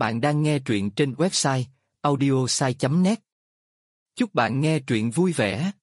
Bạn đang nghe truyện trên website audiosai.net. Chúc bạn nghe truyện vui vẻ.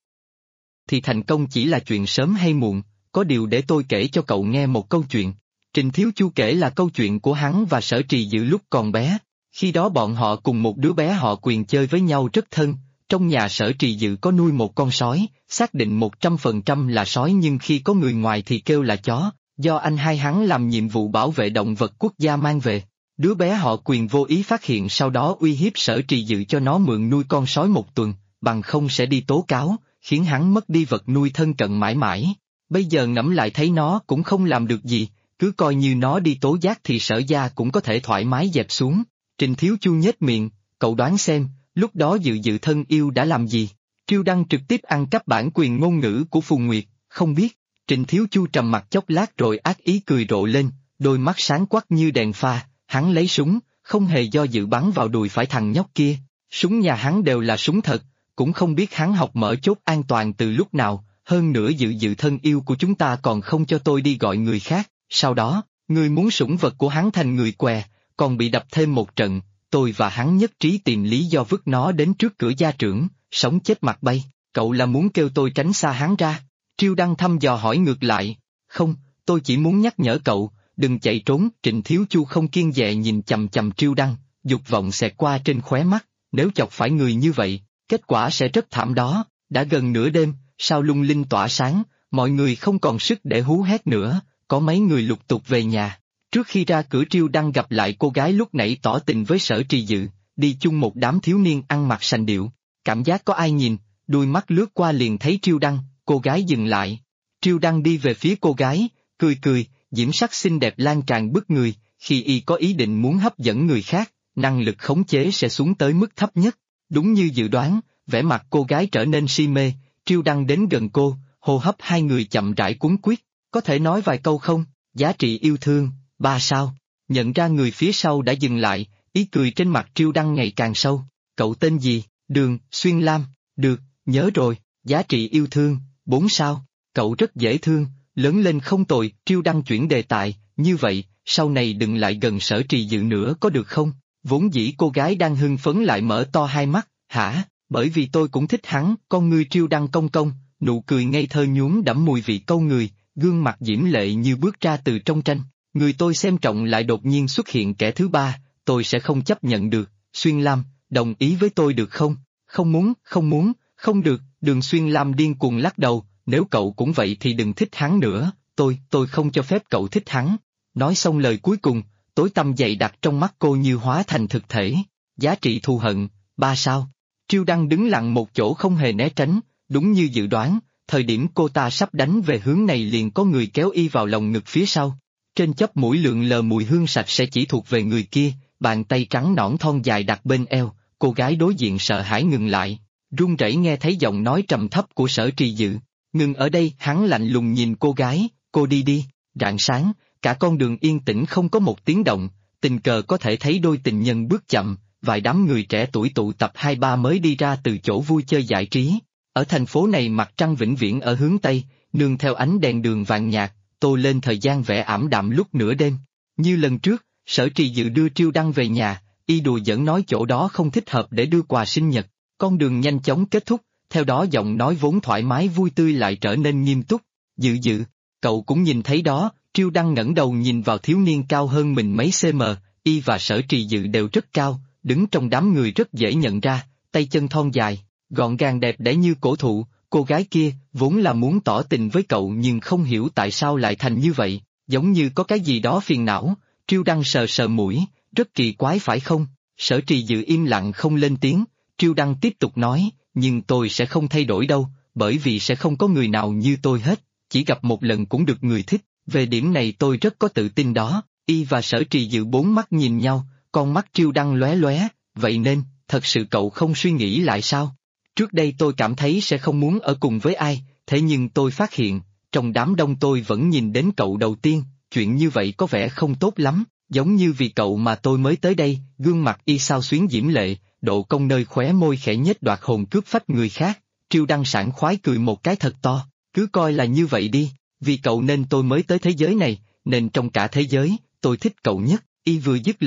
Thì thành công chỉ là chuyện sớm hay muộn, có điều để tôi kể cho cậu nghe một câu chuyện. Trình Thiếu Chu kể là câu chuyện của hắn và Sở Trì Dự lúc còn bé. Khi đó bọn họ cùng một đứa bé họ Quyền chơi với nhau rất thân. Trong nhà Sở Trì Dự có nuôi một con sói, xác định 100% là sói nhưng khi có người ngoài thì kêu là chó, do anh hai hắn làm nhiệm vụ bảo vệ động vật quốc gia mang về. Đứa bé họ Quyền vô ý phát hiện sau đó uy hiếp Sở Trì Dự cho nó mượn nuôi con sói một tuần, bằng không sẽ đi tố cáo, khiến hắn mất đi vật nuôi thân cận mãi mãi. Bây giờ ngẫm lại thấy nó cũng không làm được gì, cứ coi như nó đi tố giác thì Sở gia cũng có thể thoải mái dẹp xuống. Trình Thiếu Chu nhếch miệng, cậu đoán xem, lúc đó Dự thân yêu đã làm gì? Triêu Đăng trực tiếp ăn cắp bản quyền ngôn ngữ của Phù Nguyệt, không biết. Trình Thiếu Chu trầm mặt chốc lát rồi ác ý cười rộ lên, đôi mắt sáng quắc như đèn pha. Hắn lấy súng, không hề do dự bắn vào đùi phải thằng nhóc kia. Súng nhà hắn đều là súng thật, cũng không biết hắn học mở chốt an toàn từ lúc nào, hơn nữa Dự thân yêu của chúng ta còn không cho tôi đi gọi người khác. Sau đó, người muốn sủng vật của hắn thành người què, còn bị đập thêm một trận, tôi và hắn nhất trí tìm lý do vứt nó đến trước cửa gia trưởng, sống chết mặt bay. Cậu là muốn kêu tôi tránh xa hắn ra? Triêu Đăng thăm dò hỏi ngược lại. Không, tôi chỉ muốn nhắc nhở cậu, đừng chạy trốn. Trịnh Thiếu Chu không kiêng dè nhìn chằm chằm Triêu Đăng, dục vọng xẹt qua trên khóe mắt, nếu chọc phải người như vậy, kết quả sẽ rất thảm đó. Đã gần nửa đêm, sao lung linh tỏa sáng, mọi người không còn sức để hú hét nữa, có mấy người lục tục về nhà. Trước khi ra cửa Triêu Đăng gặp lại cô gái lúc nãy tỏ tình với Sở Trì Dự, đi chung một đám thiếu niên ăn mặc sành điệu, cảm giác có ai nhìn, đuôi mắt lướt qua liền thấy Triêu Đăng, cô gái dừng lại. Triêu Đăng đi về phía cô gái, cười, diễm sắc xinh đẹp lan tràn bức người, khi y có ý định muốn hấp dẫn người khác, năng lực khống chế sẽ xuống tới mức thấp nhất. Đúng như dự đoán, vẻ mặt cô gái trở nên si mê, Triêu Đăng đến gần cô, hô hấp hai người chậm rãi cuốn quýt, có thể nói vài câu không? Giá trị yêu thương, 3 sao. Nhận ra người phía sau đã dừng lại, ý cười trên mặt Triêu Đăng ngày càng sâu. Cậu tên gì? Đường, Xuyên Lam. Được, nhớ rồi, giá trị yêu thương, 4 sao. Cậu rất dễ thương, lớn lên không tồi. Triêu Đăng chuyển đề tài, như vậy, sau này đừng lại gần Sở Trì Dự nữa có được không? Vốn dĩ cô gái đang hưng phấn lại mở to hai mắt, hả? Bởi vì tôi cũng thích hắn. Con ngươi Triêu Đăng cong cong, nụ cười ngây thơ nhuốm đẫm mùi vị câu người, gương mặt diễm lệ như bước ra từ trong tranh. Người tôi xem trọng lại đột nhiên xuất hiện kẻ thứ ba, tôi sẽ không chấp nhận được. Xuyên Lam, đồng ý với tôi được không? Không muốn, không được. Đường Xuyên Lam điên cuồng lắc đầu, nếu cậu cũng vậy thì đừng thích hắn nữa, tôi không cho phép cậu thích hắn. Nói xong lời cuối cùng, tối tăm dày đặc trong mắt cô như hóa thành thực thể. Giá trị thù hận, 3 sao. Triêu Đăng đứng lặng một chỗ không hề né tránh, đúng như dự đoán, thời điểm cô ta sắp đánh về hướng này liền có người kéo y vào lòng ngực phía sau. Trên chóp mũi lượn lờ mùi hương sạch sẽ chỉ thuộc về người kia, bàn tay trắng nõn thon dài đặt bên eo, cô gái đối diện sợ hãi ngừng lại, run rẩy nghe thấy giọng nói trầm thấp của Sở Trì Dự. Ngừng ở đây. Hắn lạnh lùng nhìn cô gái, cô đi. Rạng sáng, cả con đường yên tĩnh không có một tiếng động, tình cờ có thể thấy đôi tình nhân bước chậm, vài đám người trẻ tuổi tụ tập 2-3 mới đi ra từ chỗ vui chơi giải trí. Ở thành phố này mặt trăng vĩnh viễn ở hướng Tây, nương theo ánh đèn đường vàng nhạt, tô lên thời gian vẻ ảm đạm lúc nửa đêm. Như lần trước, Sở Trì Dự đưa Triêu Đăng về nhà, y đùa giỡn nói chỗ đó không thích hợp để đưa quà sinh nhật. Con đường nhanh chóng kết thúc, theo đó giọng nói vốn thoải mái vui tươi lại trở nên nghiêm túc. Dự, cậu cũng nhìn thấy đó. Triêu Đăng ngẩng đầu nhìn vào thiếu niên cao hơn mình mấy cm, y và Sở Trì Dự đều rất cao, đứng trong đám người rất dễ nhận ra, tay chân thon dài, gọn gàng đẹp đẽ như cổ thụ. Cô gái kia vốn là muốn tỏ tình với cậu nhưng không hiểu tại sao lại thành như vậy, giống như có cái gì đó phiền não. Triêu Đăng sờ mũi, rất kỳ quái phải không? Sở Trì Dự im lặng không lên tiếng. Triêu Đăng tiếp tục nói, nhưng tôi sẽ không thay đổi đâu, bởi vì sẽ không có người nào như tôi hết, chỉ gặp một lần cũng được người thích, về điểm này tôi rất có tự tin đó. Y và Sở Trì Dự bốn mắt nhìn nhau, con mắt Triêu Đăng lóe lóe, vậy nên, thật sự cậu không suy nghĩ lại sao? Trước đây tôi cảm thấy sẽ không muốn ở cùng với ai, thế nhưng tôi phát hiện, trong đám đông tôi vẫn nhìn đến cậu đầu tiên, chuyện như vậy có vẻ không tốt lắm, giống như vì cậu mà tôi mới tới đây. Gương mặt y sao xuyến diễm lệ, độ cong nơi khóe môi khẽ nhếch đoạt hồn cướp phách người khác. Triêu Đăng sảng khoái cười một cái thật to, cứ coi là như vậy đi, vì cậu nên tôi mới tới thế giới này, nên trong cả thế giới, tôi thích cậu nhất. Y vừa dứt lời,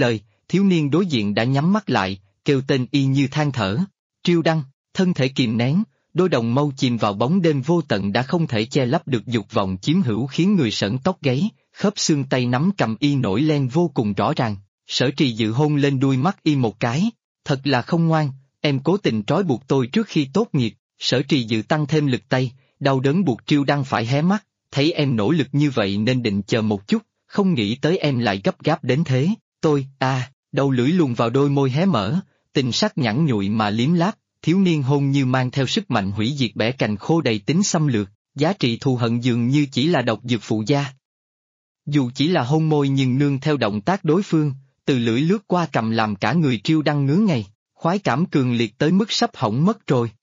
thiếu niên đối diện đã nhắm mắt lại, kêu tên y như than thở. Triêu Đăng, thân thể kìm nén, đôi đồng mâu chìm vào bóng đêm vô tận đã không thể che lấp được dục vọng chiếm hữu khiến người sởn tóc gáy, khớp xương tay nắm cầm y nổi lên vô cùng rõ ràng. Sở Trì Dự hôn lên đuôi mắt y một cái, thật là không ngoan, em cố tình trói buộc tôi trước khi tốt nghiệp. Sở Trì Dự tăng thêm lực tay, đau đớn buộc Triêu Đăng phải hé mắt, thấy em nỗ lực như vậy nên định chờ một chút, không nghĩ tới em lại gấp gáp đến thế. Đầu lưỡi luồn vào đôi môi hé mở, tình sắc nhẵn nhụi mà liếm láp, thiếu niên hôn như mang theo sức mạnh hủy diệt bẻ cành khô đầy tính xâm lược, giá trị thù hận dường như chỉ là độc dược phụ gia. Dù chỉ là hôn môi nhưng nương theo động tác đối phương, từ lưỡi lướt qua cầm làm cả người Triêu Đăng ngứa ngay, khoái cảm cường liệt tới mức sắp hỏng mất rồi,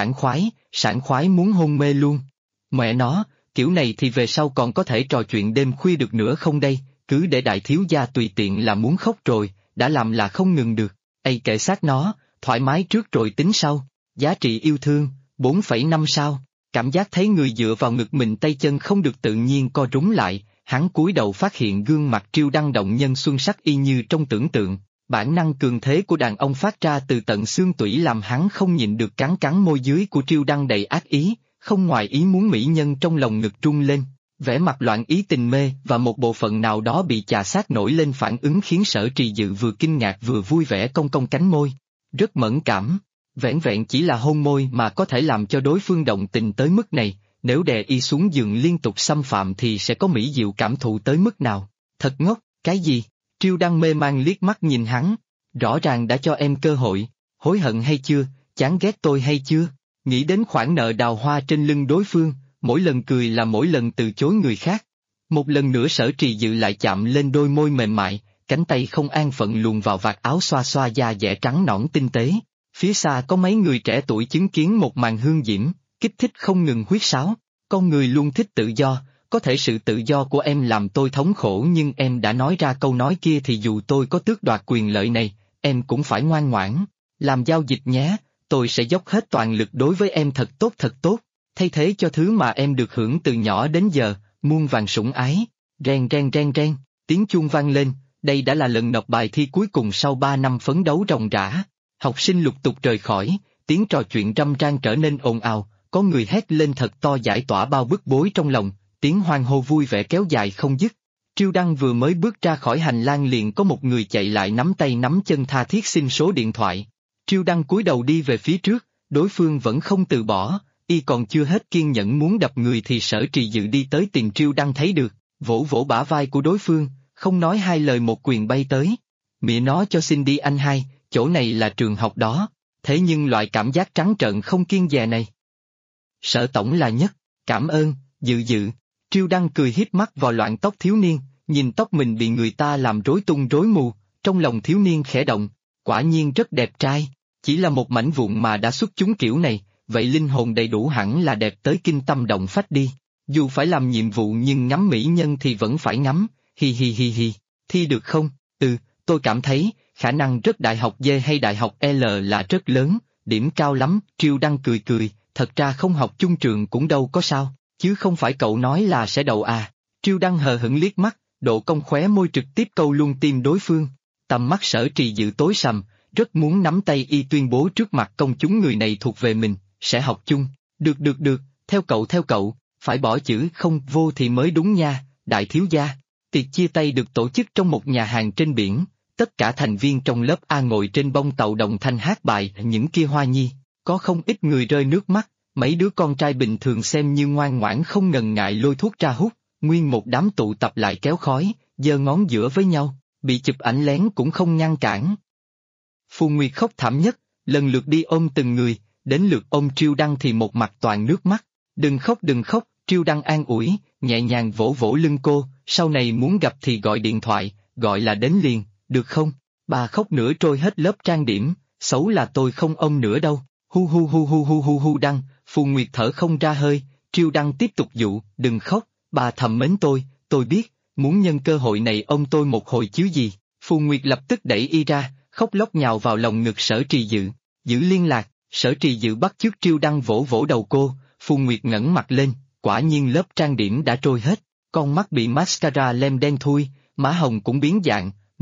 sảng khoái muốn hôn mê luôn. Mẹ nó, kiểu này thì về sau còn có thể trò chuyện đêm khuya được nữa không đây, cứ để đại thiếu gia tùy tiện là muốn khóc rồi, đã làm là không ngừng được, kệ xác nó, thoải mái trước rồi tính sau, giá trị yêu thương, 4,5 sao, cảm giác thấy người dựa vào ngực mình tay chân không được tự nhiên co rúm lại, hắn cúi đầu phát hiện gương mặt Triêu Đăng động nhân xuân sắc y như trong tưởng tượng, bản năng cường thế của đàn ông phát ra từ tận xương tủy làm hắn không nhịn được cắn môi dưới của Triêu Đăng đầy ác ý, không ngoài ý muốn mỹ nhân trong lòng ngực rung lên. Vẻ mặt loạn ý tình mê và một bộ phận nào đó bị chà sát nổi lên phản ứng khiến Sở Trì Dự vừa kinh ngạc vừa vui vẻ cong cong cánh môi. Rất mẫn cảm, vẻn vẹn chỉ là hôn môi mà có thể làm cho đối phương động tình tới mức này, nếu đè y xuống giường liên tục xâm phạm thì sẽ có mỹ diệu cảm thụ tới mức nào. Thật ngốc, cái gì? Triêu Đăng mê man liếc mắt nhìn hắn, rõ ràng đã cho em cơ hội, hối hận hay chưa, chán ghét tôi hay chưa? Nghĩ đến khoản nợ đào hoa trên lưng đối phương, mỗi lần cười là mỗi lần từ chối người khác. Một lần nữa Sở Trì Dự lại chạm lên đôi môi mềm mại, cánh tay không an phận luồn vào vạt áo xoa xoa da dẻ trắng nõn tinh tế. Phía xa có mấy người trẻ tuổi chứng kiến một màn hương diễm, kích thích không ngừng huýt sáo. Con người luôn thích tự do, có thể sự tự do của em làm tôi thống khổ nhưng em đã nói ra câu nói kia thì dù tôi có tước đoạt quyền lợi này, em cũng phải ngoan ngoãn. Làm giao dịch nhé, tôi sẽ dốc hết toàn lực đối với em thật tốt, thay thế cho thứ mà em được hưởng từ nhỏ đến giờ, muôn vàn sủng ái. Reng, tiếng chuông vang lên, đây đã là lần nộp bài thi cuối cùng sau 3 năm phấn đấu ròng rã. Học sinh lục tục rời khỏi, tiếng trò chuyện râm ran trở nên ồn ào, có người hét lên thật to giải tỏa bao bức bối trong lòng, tiếng hoan hô vui vẻ kéo dài không dứt. Triêu Đăng vừa mới bước ra khỏi hành lang liền có một người chạy lại nắm tay nắm chân tha thiết xin số điện thoại. Triêu Đăng cúi đầu đi về phía trước, đối phương vẫn không từ bỏ, y còn chưa hết kiên nhẫn muốn đập người thì Sở Trì Dự đi tới tìm Triêu Đăng thấy được, vỗ vỗ bả vai của đối phương, không nói hai lời một quyền bay tới. Mẹ nó cho xin đi anh hai, chỗ này là trường học đó, thế nhưng loại cảm giác trắng trợn không kiêng dè này. Sở tổng là nhất, cảm ơn, Dự. Triêu Đăng cười hiếp mắt vào loạn tóc thiếu niên, nhìn tóc mình bị người ta làm rối tung rối mù, trong lòng thiếu niên khẽ động, quả nhiên rất đẹp trai, chỉ là một mảnh vụn mà đã xuất chúng kiểu này, vậy linh hồn đầy đủ hẳn là đẹp tới kinh tâm động phách đi. Dù phải làm nhiệm vụ nhưng ngắm mỹ nhân thì vẫn phải ngắm, hi, thi được không? Tôi cảm thấy, khả năng rất đại học D hay đại học L là rất lớn, điểm cao lắm. Triêu Đăng cười, thật ra không học chung trường cũng đâu có sao, chứ không phải cậu nói là sẽ đậu à. Triêu Đăng hờ hững liếc mắt, độ cong khóe môi trực tiếp câu luôn tim đối phương. Tầm mắt Sở Trì Dự tối sầm, rất muốn nắm tay y tuyên bố trước mặt công chúng người này thuộc về mình, sẽ học chung. Được, theo cậu, phải bỏ chữ không vô thì mới đúng nha, đại thiếu gia. Tiệc chia tay được tổ chức trong một nhà hàng trên biển, tất cả thành viên trong lớp A ngồi trên bông tàu đồng thanh hát bài Những Kia Hoa Nhi, có không ít người rơi nước mắt, mấy đứa con trai bình thường xem như ngoan ngoãn không ngần ngại lôi thuốc ra hút, nguyên một đám tụ tập lại kéo khói, giơ ngón giữa với nhau, bị chụp ảnh lén cũng không ngăn cản. Phù Nguyệt khóc thảm nhất, lần lượt đi ôm từng người, đến lượt ôm Triêu Đăng thì một mặt toàn nước mắt. Đừng khóc, Triêu Đăng an ủi, nhẹ nhàng vỗ vỗ lưng cô, sau này muốn gặp thì gọi điện thoại, gọi là đến liền, được không? Bà khóc nữa trôi hết lớp trang điểm, xấu là tôi không ôm nữa đâu, hu Đăng. Phù Nguyệt thở không ra hơi, Triêu Đăng tiếp tục dụ, đừng khóc, bà thầm mến tôi biết, muốn nhân cơ hội này ôm tôi một hồi chứ gì. Phù Nguyệt lập tức đẩy y ra, khóc lóc nhào vào lòng ngực Sở Trì Dự, giữ liên lạc. Sở Trì Dự bắt chước Triêu Đăng vỗ vỗ đầu cô, Phù Nguyệt ngẩng mặt lên, quả nhiên lớp trang điểm đã trôi hết, con mắt bị mascara lem đen thui, má hồng cũng biến dạng,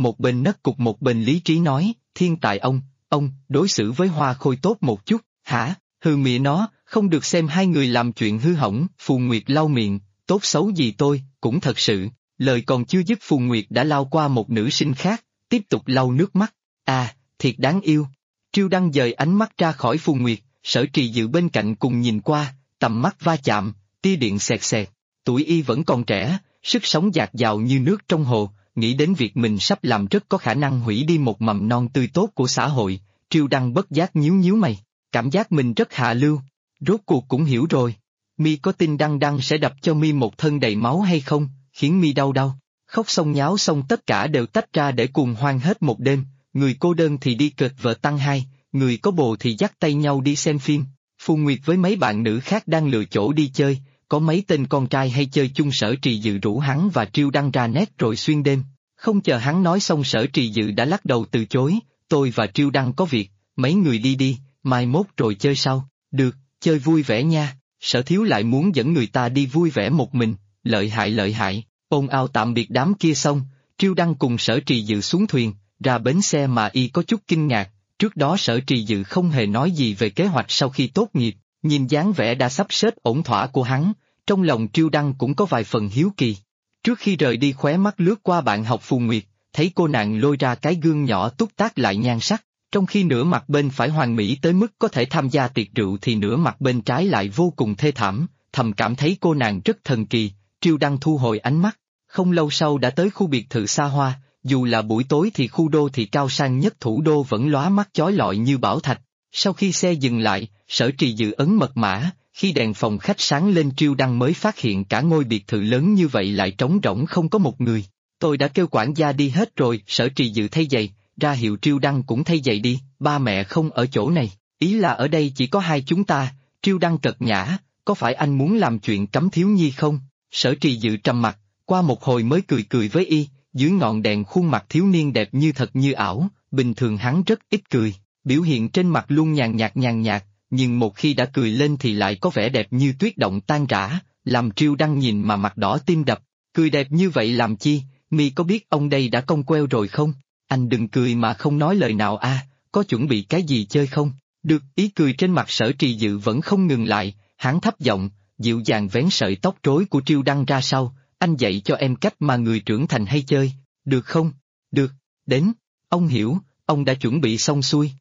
một bên nấc cục một bên lý trí nói, thiên tài ông, đối xử với Hoa Khôi tốt một chút, hả, hừ mịa nó, không được xem hai người làm chuyện hư hỏng, Phù Nguyệt lau miệng, tốt xấu gì tôi, cũng thật sự, lời còn chưa dứt Phù Nguyệt đã lao qua một nữ sinh khác, tiếp tục lau nước mắt, thiệt đáng yêu. Triêu Đăng dời ánh mắt ra khỏi Phù Nguyệt, Sở Trì Dự bên cạnh cùng nhìn qua, tầm mắt va chạm, tia điện xẹt xẹt, tuổi y vẫn còn trẻ, sức sống dạt dào như nước trong hồ, nghĩ đến việc mình sắp làm rất có khả năng hủy đi một mầm non tươi tốt của xã hội, Triêu Đăng bất giác nhíu nhíu mày, cảm giác mình rất hạ lưu, rốt cuộc cũng hiểu rồi. Mi có tin Đăng Đăng sẽ đập cho Mi một thân đầy máu hay không, khiến Mi đau đau, khóc xong nháo xong tất cả đều tách ra để cùng hoan hết một đêm, người cô đơn thì đi kịch vợ tăng hai, người có bồ thì dắt tay nhau đi xem phim. Phù Nguyệt với mấy bạn nữ khác đang lựa chỗ đi chơi, có mấy tên con trai hay chơi chung Sở Trì Dự rủ hắn và Triêu Đăng ra nét rồi xuyên đêm. Không chờ hắn nói xong Sở Trì Dự đã lắc đầu từ chối, tôi và Triêu Đăng có việc, mấy người đi đi, mai mốt rồi chơi sau, được, chơi vui vẻ nha, Sở Thiếu lại muốn dẫn người ta đi vui vẻ một mình, lợi hại, ồn ào tạm biệt đám kia xong, Triêu Đăng cùng Sở Trì Dự xuống thuyền, ra bến xe mà y có chút kinh ngạc, trước đó Sở Trì Dự không hề nói gì về kế hoạch sau khi tốt nghiệp, nhìn dáng vẻ đã sắp xếp ổn thỏa của hắn, trong lòng Triêu Đăng cũng có vài phần hiếu kỳ. Trước khi rời đi khóe mắt lướt qua bạn học Phù Nguyệt, thấy cô nàng lôi ra cái gương nhỏ túc tác lại nhan sắc, trong khi nửa mặt bên phải hoàn mỹ tới mức có thể tham gia tiệc rượu thì nửa mặt bên trái lại vô cùng thê thảm, thầm cảm thấy cô nàng rất thần kỳ, Triêu Đăng thu hồi ánh mắt, không lâu sau đã tới khu biệt thự xa hoa, dù là buổi tối thì khu đô thị cao sang nhất thủ đô vẫn lóa mắt chói lọi như bảo thạch. Sau khi xe dừng lại, Sở Trì Dự ấn mật mã, khi đèn phòng khách sáng lên Triêu Đăng mới phát hiện cả ngôi biệt thự lớn như vậy lại trống rỗng không có một người. Tôi đã kêu quản gia đi hết rồi, Sở Trì Dự thay giày, ra hiệu Triêu Đăng cũng thay giày đi, ba mẹ không ở chỗ này, ý là ở đây chỉ có hai chúng ta. Triêu Đăng cợt nhã, có phải anh muốn làm chuyện cấm thiếu nhi không? Sở Trì Dự trầm mặt, qua một hồi mới cười với y, dưới ngọn đèn khuôn mặt thiếu niên đẹp như thật như ảo, bình thường hắn rất ít cười, biểu hiện trên mặt luôn nhàn nhạt, nhưng một khi đã cười lên thì lại có vẻ đẹp như tuyết động tan rã, làm Triêu Đăng nhìn mà mặt đỏ tim đập, cười đẹp như vậy làm chi, Mi có biết ông đây đã cong queo rồi không? Anh đừng cười mà không nói lời nào có chuẩn bị cái gì chơi không? Được, ý cười trên mặt Sở Trì Dự vẫn không ngừng lại, hắn thấp giọng, dịu dàng vén sợi tóc rối của Triêu Đăng ra sau, anh dạy cho em cách mà người trưởng thành hay chơi, được không? Được, đến, ông hiểu, ông đã chuẩn bị xong xuôi.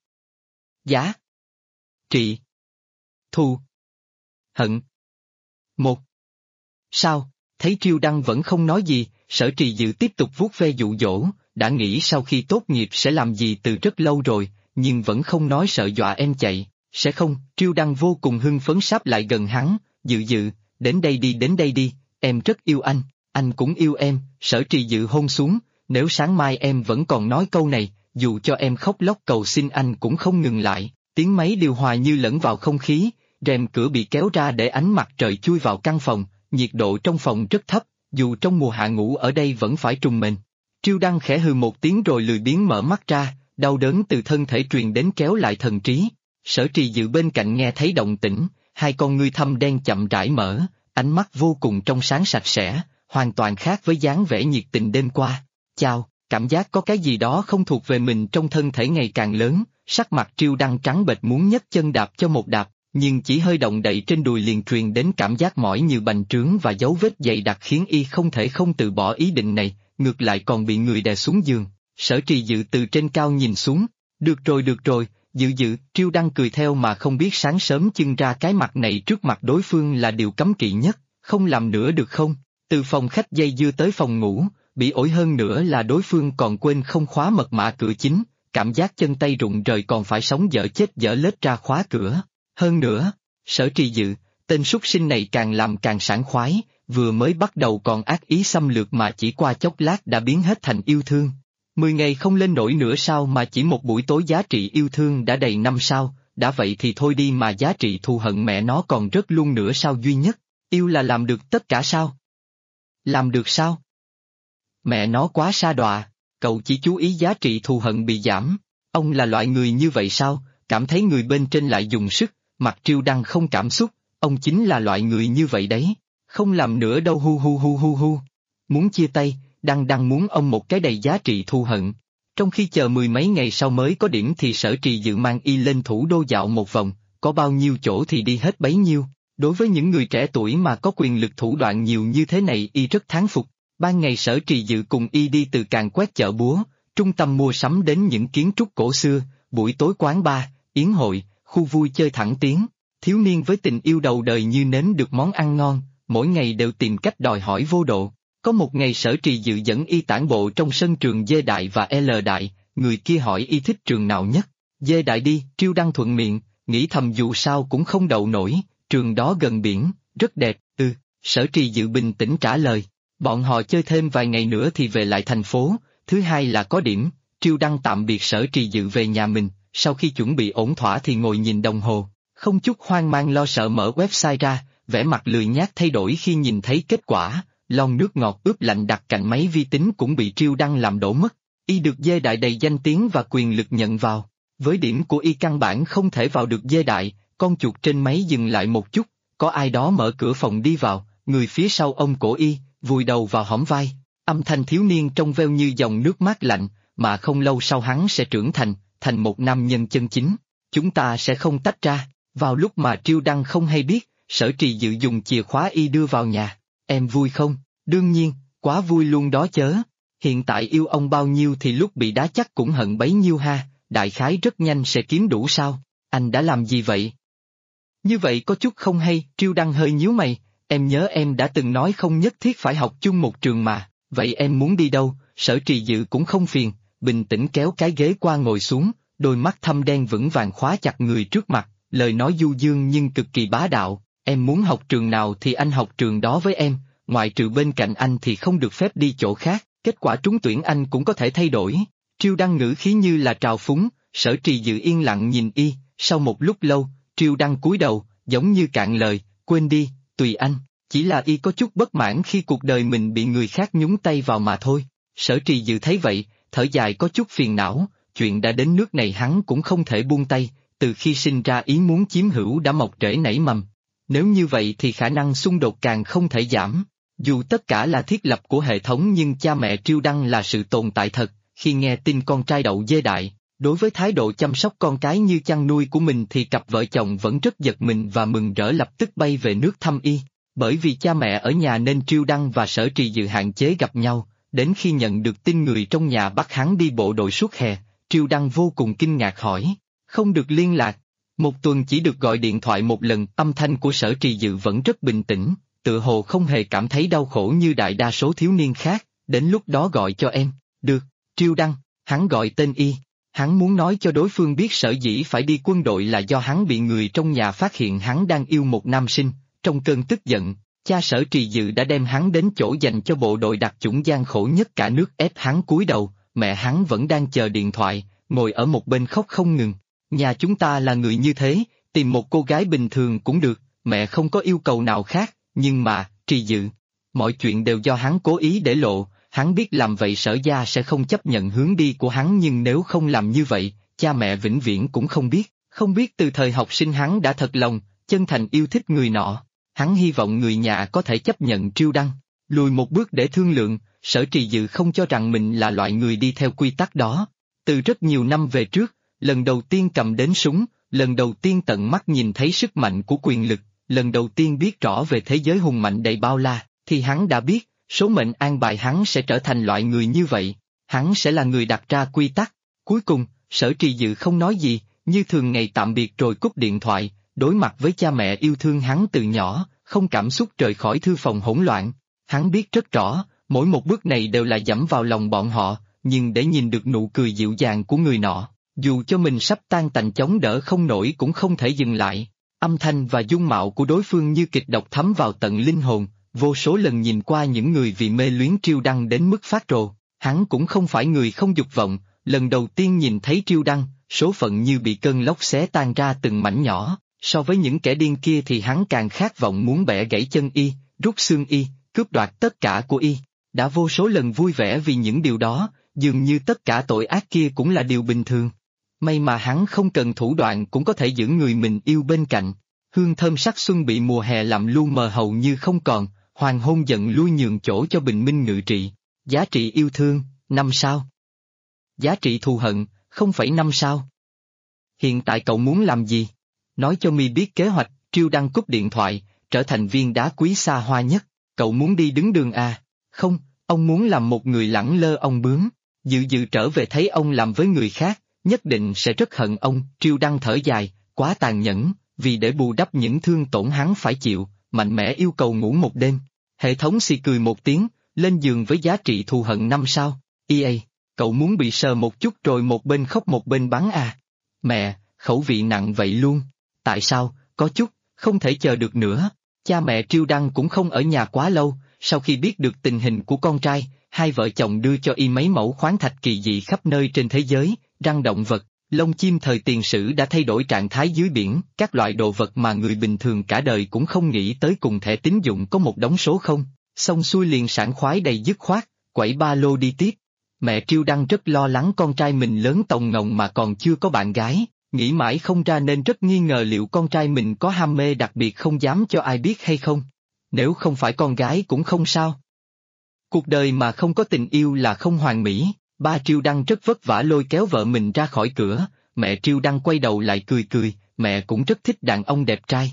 Giá. Trị. Thù. Hận. Một. Sao, thấy Triêu Đăng vẫn không nói gì, Sở Trì Dự tiếp tục vuốt ve dụ dỗ, đã nghĩ sau khi tốt nghiệp sẽ làm gì từ rất lâu rồi, nhưng vẫn không nói sợ dọa em chạy, sẽ không, Triêu Đăng vô cùng hưng phấn sáp lại gần hắn, Dự, đến đây đi, em rất yêu anh cũng yêu em, Sở Trì Dự hôn xuống, nếu sáng mai em vẫn còn nói câu này, dù cho em khóc lóc cầu xin anh cũng không ngừng lại, tiếng máy điều hòa như lẫn vào không khí, rèm cửa bị kéo ra để ánh mặt trời chui vào căn phòng, nhiệt độ trong phòng rất thấp, dù trong mùa hạ ngủ ở đây vẫn phải trùng mình. Triêu Đăng khẽ hừ một tiếng rồi lười biếng mở mắt ra, đau đớn từ thân thể truyền đến kéo lại thần trí. Sở Trì Dự bên cạnh nghe thấy động tĩnh, hai con ngươi thâm đen chậm rãi mở, ánh mắt vô cùng trong sáng sạch sẽ, hoàn toàn khác với dáng vẻ nhiệt tình đêm qua. Chào, cảm giác có cái gì đó không thuộc về mình trong thân thể ngày càng lớn, sắc mặt Triêu Đăng trắng bệch muốn nhấc chân đạp cho một đạp, nhưng chỉ hơi động đậy trên đùi liền truyền đến cảm giác mỏi như bành trướng và dấu vết dày đặc khiến y không thể không từ bỏ ý định này, ngược lại còn bị người đè xuống giường. Sở Trì Dự từ trên cao nhìn xuống, được rồi, Dự, Triêu Đăng cười theo mà không biết sáng sớm chưng ra cái mặt này trước mặt đối phương là điều cấm kỵ nhất, không làm nữa được không? Từ phòng khách dây dưa tới phòng ngủ, bị ổi hơn nữa là đối phương còn quên không khóa mật mã cửa chính, cảm giác chân tay rụng rời còn phải sống dở chết dở lết ra khóa cửa. Hơn nữa, Sở Trì Dự, tên súc sinh này càng làm càng sảng khoái, vừa mới bắt đầu còn ác ý xâm lược mà chỉ qua chốc lát đã biến hết thành yêu thương. 10 ngày không lên nổi nữa sao mà chỉ một buổi tối giá trị yêu thương đã đầy 5 sao, đã vậy thì thôi đi mà giá trị thù hận mẹ nó còn rất luôn nữa sao duy nhất, yêu là làm được tất cả sao? Làm được sao? Mẹ nó quá sa đọa, cậu chỉ chú ý giá trị thù hận bị giảm, ông là loại người như vậy sao, cảm thấy người bên trên lại dùng sức, mặt Triêu Đăng không cảm xúc, ông chính là loại người như vậy đấy, không làm nữa đâu hu. Muốn chia tay, đang muốn ông một cái đầy giá trị thù hận. Trong khi chờ mười mấy ngày sau mới có điểm thì Sở Trì Dự mang y lên thủ đô dạo một vòng, có bao nhiêu chỗ thì đi hết bấy nhiêu. Đối với những người trẻ tuổi mà có quyền lực thủ đoạn nhiều như thế này y rất thán phục. Ban ngày Sở Trì Dự cùng y đi từ Càn Quét chợ búa, trung tâm mua sắm đến những kiến trúc cổ xưa, buổi tối quán bar, yến hội, khu vui chơi thẳng tiến. Thiếu niên với tình yêu đầu đời như nếm được món ăn ngon, mỗi ngày đều tìm cách đòi hỏi vô độ. Có một ngày Sở Trì Dự dẫn y tản bộ trong sân trường D Đại và L Đại, người kia hỏi y thích trường nào nhất. D Đại đi, Triêu Đăng thuận miệng, nghĩ thầm dù sao cũng không đậu nổi, trường đó gần biển, rất đẹp, Sở Trì Dự bình tĩnh trả lời. Bọn họ chơi thêm vài ngày nữa thì về lại thành phố, thứ hai là có điểm. Triêu Đăng tạm biệt Sở Trì Dự về nhà mình, sau khi chuẩn bị ổn thỏa thì ngồi nhìn đồng hồ, không chút hoang mang lo sợ mở website ra, vẻ mặt lười nhác thay đổi khi nhìn thấy kết quả. Lon nước ngọt ướp lạnh đặt cạnh máy vi tính cũng bị Triêu Đăng làm đổ mất. Y được D Đại đầy danh tiếng và quyền lực nhận vào. Với điểm của y căn bản không thể vào được D Đại, con chuột trên máy dừng lại một chút, có ai đó mở cửa phòng đi vào, người phía sau ôm cổ y, vùi đầu vào hõm vai. Âm thanh thiếu niên trong veo như dòng nước mát lạnh, mà không lâu sau hắn sẽ trưởng thành một nam nhân chân chính. Chúng ta sẽ không tách ra. Vào lúc mà Triêu Đăng không hay biết, Sở Trì Dự dùng chìa khóa y đưa vào nhà. Em vui không? Đương nhiên, quá vui luôn đó chớ. Hiện tại yêu ông bao nhiêu thì lúc bị đá chắc cũng hận bấy nhiêu ha, đại khái rất nhanh sẽ kiếm đủ sao. Anh đã làm gì vậy? Như vậy có chút không hay, Triêu Đăng hơi nhíu mày, em nhớ em đã từng nói không nhất thiết phải học chung một trường mà, vậy em muốn đi đâu? Sở Trì Dự cũng không phiền, bình tĩnh kéo cái ghế qua ngồi xuống, đôi mắt thâm đen vững vàng khóa chặt người trước mặt, lời nói du dương nhưng cực kỳ bá đạo, em muốn học trường nào thì anh học trường đó với em, ngoại trừ bên cạnh anh thì không được phép đi chỗ khác, kết quả trúng tuyển anh cũng có thể thay đổi. Triêu Đăng ngữ khí như là trào phúng, Sở Trì Dự yên lặng nhìn y, sau một lúc lâu, Triêu Đăng cúi đầu, giống như cạn lời, quên đi, tùy anh, chỉ là y có chút bất mãn khi cuộc đời mình bị người khác nhúng tay vào mà thôi. Sở Trì Dự thấy vậy, thở dài có chút phiền não, chuyện đã đến nước này hắn cũng không thể buông tay, từ khi sinh ra ý muốn chiếm hữu đã mọc rễ nảy mầm. Nếu như vậy thì khả năng xung đột càng không thể giảm. Dù tất cả là thiết lập của hệ thống nhưng cha mẹ Triêu Đăng là sự tồn tại thật, khi nghe tin con trai đậu D Đại, đối với thái độ chăm sóc con cái như chăn nuôi của mình thì cặp vợ chồng vẫn rất giật mình và mừng rỡ lập tức bay về nước thăm y. Bởi vì cha mẹ ở nhà nên Triêu Đăng và Sở Trì Dự hạn chế gặp nhau, đến khi nhận được tin người trong nhà bắt hắn đi bộ đội suốt hè, Triêu Đăng vô cùng kinh ngạc hỏi, không được liên lạc. Một tuần chỉ được gọi điện thoại một lần, âm thanh của Sở Trì Dự vẫn rất bình tĩnh, tựa hồ không hề cảm thấy đau khổ như đại đa số thiếu niên khác, đến lúc đó gọi cho em, được, Triêu Đăng, hắn gọi tên y, hắn muốn nói cho đối phương biết sở dĩ phải đi quân đội là do hắn bị người trong nhà phát hiện hắn đang yêu một nam sinh, trong cơn tức giận, cha Sở Trì Dự đã đem hắn đến chỗ dành cho bộ đội đặc chủng gian khổ nhất cả nước ép hắn cúi đầu, mẹ hắn vẫn đang chờ điện thoại, ngồi ở một bên khóc không ngừng. Nhà chúng ta là người như thế, tìm một cô gái bình thường cũng được, mẹ không có yêu cầu nào khác, nhưng mà, Trì Dự, mọi chuyện đều do hắn cố ý để lộ, hắn biết làm vậy Sở gia sẽ không chấp nhận hướng đi của hắn nhưng nếu không làm như vậy, cha mẹ vĩnh viễn cũng không biết từ thời học sinh hắn đã thật lòng, chân thành yêu thích người nọ, hắn hy vọng người nhà có thể chấp nhận Triêu Đăng, lùi một bước để thương lượng, Sở Trì Dự không cho rằng mình là loại người đi theo quy tắc đó. Từ rất nhiều năm về trước, lần đầu tiên cầm đến súng, lần đầu tiên tận mắt nhìn thấy sức mạnh của quyền lực, lần đầu tiên biết rõ về thế giới hùng mạnh đầy bao la, thì hắn đã biết, số mệnh an bài hắn sẽ trở thành loại người như vậy, hắn sẽ là người đặt ra quy tắc. Cuối cùng, Sở Trì Dự không nói gì, như thường ngày tạm biệt rồi cúp điện thoại, đối mặt với cha mẹ yêu thương hắn từ nhỏ, không cảm xúc rời khỏi thư phòng hỗn loạn. Hắn biết rất rõ, mỗi một bước này đều là dẫm vào lòng bọn họ, nhưng để nhìn được nụ cười dịu dàng của người nọ, dù cho mình sắp tan tành chống đỡ không nổi cũng không thể dừng lại. Âm thanh và dung mạo của đối phương như kịch độc thấm vào tận linh hồn, vô số lần nhìn qua những người vì mê luyến Triêu Đăng đến mức phát rồ, hắn cũng không phải người không dục vọng, lần đầu tiên nhìn thấy Triêu Đăng, số phận như bị cơn lốc xé tan ra từng mảnh nhỏ, so với những kẻ điên kia thì hắn càng khát vọng muốn bẻ gãy chân y, rút xương y, cướp đoạt tất cả của y. Đã vô số lần vui vẻ vì những điều đó, dường như tất cả tội ác kia cũng là điều bình thường. May mà hắn không cần thủ đoạn cũng có thể giữ người mình yêu bên cạnh. Hương thơm sắc xuân bị mùa hè làm lu mờ hầu như không còn, hoàng hôn dần lui nhường chỗ cho bình minh ngự trị. Giá trị yêu thương, 5 sao. Giá trị thù hận, 0,5 sao. Hiện tại cậu muốn làm gì? Nói cho mi biết kế hoạch. Triêu Đăng cúp điện thoại, trở thành viên đá quý xa hoa nhất. Cậu muốn đi đứng đường à? Không, ông muốn làm một người lẳng lơ ong bướm. Dự dự trở về thấy ông làm với người khác, nhất định sẽ rất hận ông. Triêu Đăng thở dài, quá tàn nhẫn, vì để bù đắp những thương tổn hắn phải chịu, mạnh mẽ yêu cầu ngủ một đêm. Hệ thống xì cười một tiếng, lên giường với giá trị thù hận 5 sao. EA, cậu muốn bị sờ một chút rồi một bên khóc một bên bắn à? Mẹ, khẩu vị nặng vậy luôn. Tại sao? Có chút, không thể chờ được nữa. Cha mẹ Triêu Đăng cũng không ở nhà quá lâu, sau khi biết được tình hình của con trai, hai vợ chồng đưa cho y mấy mẫu khoáng thạch kỳ dị khắp nơi trên thế giới, răng động vật, lông chim thời tiền sử đã thay đổi trạng thái dưới biển, các loại đồ vật mà người bình thường cả đời cũng không nghĩ tới, cùng thẻ tín dụng có một đống số không, xong xuôi liền sảng khoái đầy dứt khoát, quẩy ba lô đi tiếp. Mẹ Triêu Đăng rất lo lắng con trai mình lớn tòng ngồng mà còn chưa có bạn gái, nghĩ mãi không ra nên rất nghi ngờ liệu con trai mình có ham mê đặc biệt không dám cho ai biết hay không. Nếu không phải con gái cũng không sao. Cuộc đời mà không có tình yêu là không hoàn mỹ. Ba Triêu Đăng rất vất vả lôi kéo vợ mình ra khỏi cửa, mẹ Triêu Đăng quay đầu lại cười cười, mẹ cũng rất thích đàn ông đẹp trai.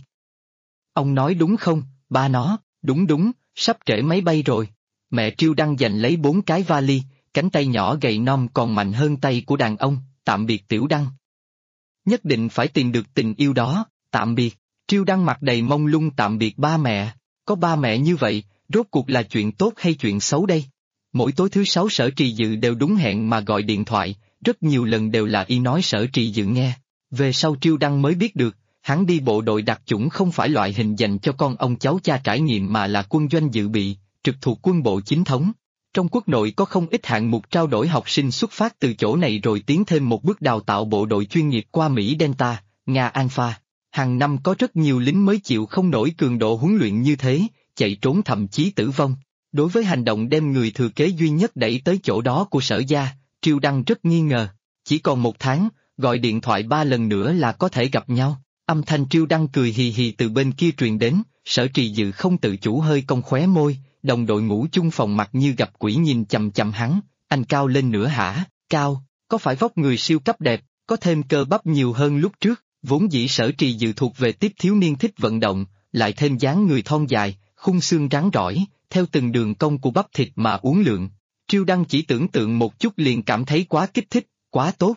Ông nói đúng không, ba nó, đúng đúng, sắp trễ máy bay rồi. Mẹ Triêu Đăng giành lấy 4 cái vali, cánh tay nhỏ gầy non còn mạnh hơn tay của đàn ông, tạm biệt Tiểu Đăng. Nhất định phải tìm được tình yêu đó, tạm biệt. Triêu Đăng mặt đầy mông lung tạm biệt ba mẹ, có ba mẹ như vậy, rốt cuộc là chuyện tốt hay chuyện xấu đây? Mỗi tối thứ 6 Sở Trì Dự đều đúng hẹn mà gọi điện thoại, rất nhiều lần đều là y nói Sở Trì Dự nghe. Về sau Triêu Đăng mới biết được, hắn đi bộ đội đặc chủng không phải loại hình dành cho con ông cháu cha trải nghiệm mà là quân doanh dự bị, trực thuộc quân bộ chính thống. Trong quốc nội có không ít hạng mục trao đổi học sinh xuất phát từ chỗ này rồi tiến thêm một bước đào tạo bộ đội chuyên nghiệp qua Mỹ Delta, Nga Alpha. Hàng năm có rất nhiều lính mới chịu không nổi cường độ huấn luyện như thế, chạy trốn thậm chí tử vong. Đối với hành động đem người thừa kế duy nhất đẩy tới chỗ đó của Sở gia, Triêu Đăng rất nghi ngờ. Chỉ còn 1 tháng, gọi điện thoại 3 lần nữa là có thể gặp nhau. Âm thanh Triêu Đăng cười hì hì từ bên kia truyền đến, Sở Trì Dự không tự chủ hơi cong khóe môi, đồng đội ngủ chung phòng mặt như gặp quỷ nhìn chằm chằm hắn, anh cao lên nữa hả? Cao, có phải vóc người siêu cấp đẹp, có thêm cơ bắp nhiều hơn lúc trước, vốn dĩ Sở Trì Dự thuộc về tiếp thiếu niên thích vận động, lại thêm dáng người thon dài, khung xương rắn rỏi, theo từng đường cong của bắp thịt mà uốn lượn. Triêu Đăng chỉ tưởng tượng một chút liền cảm thấy quá kích thích, quá tốt.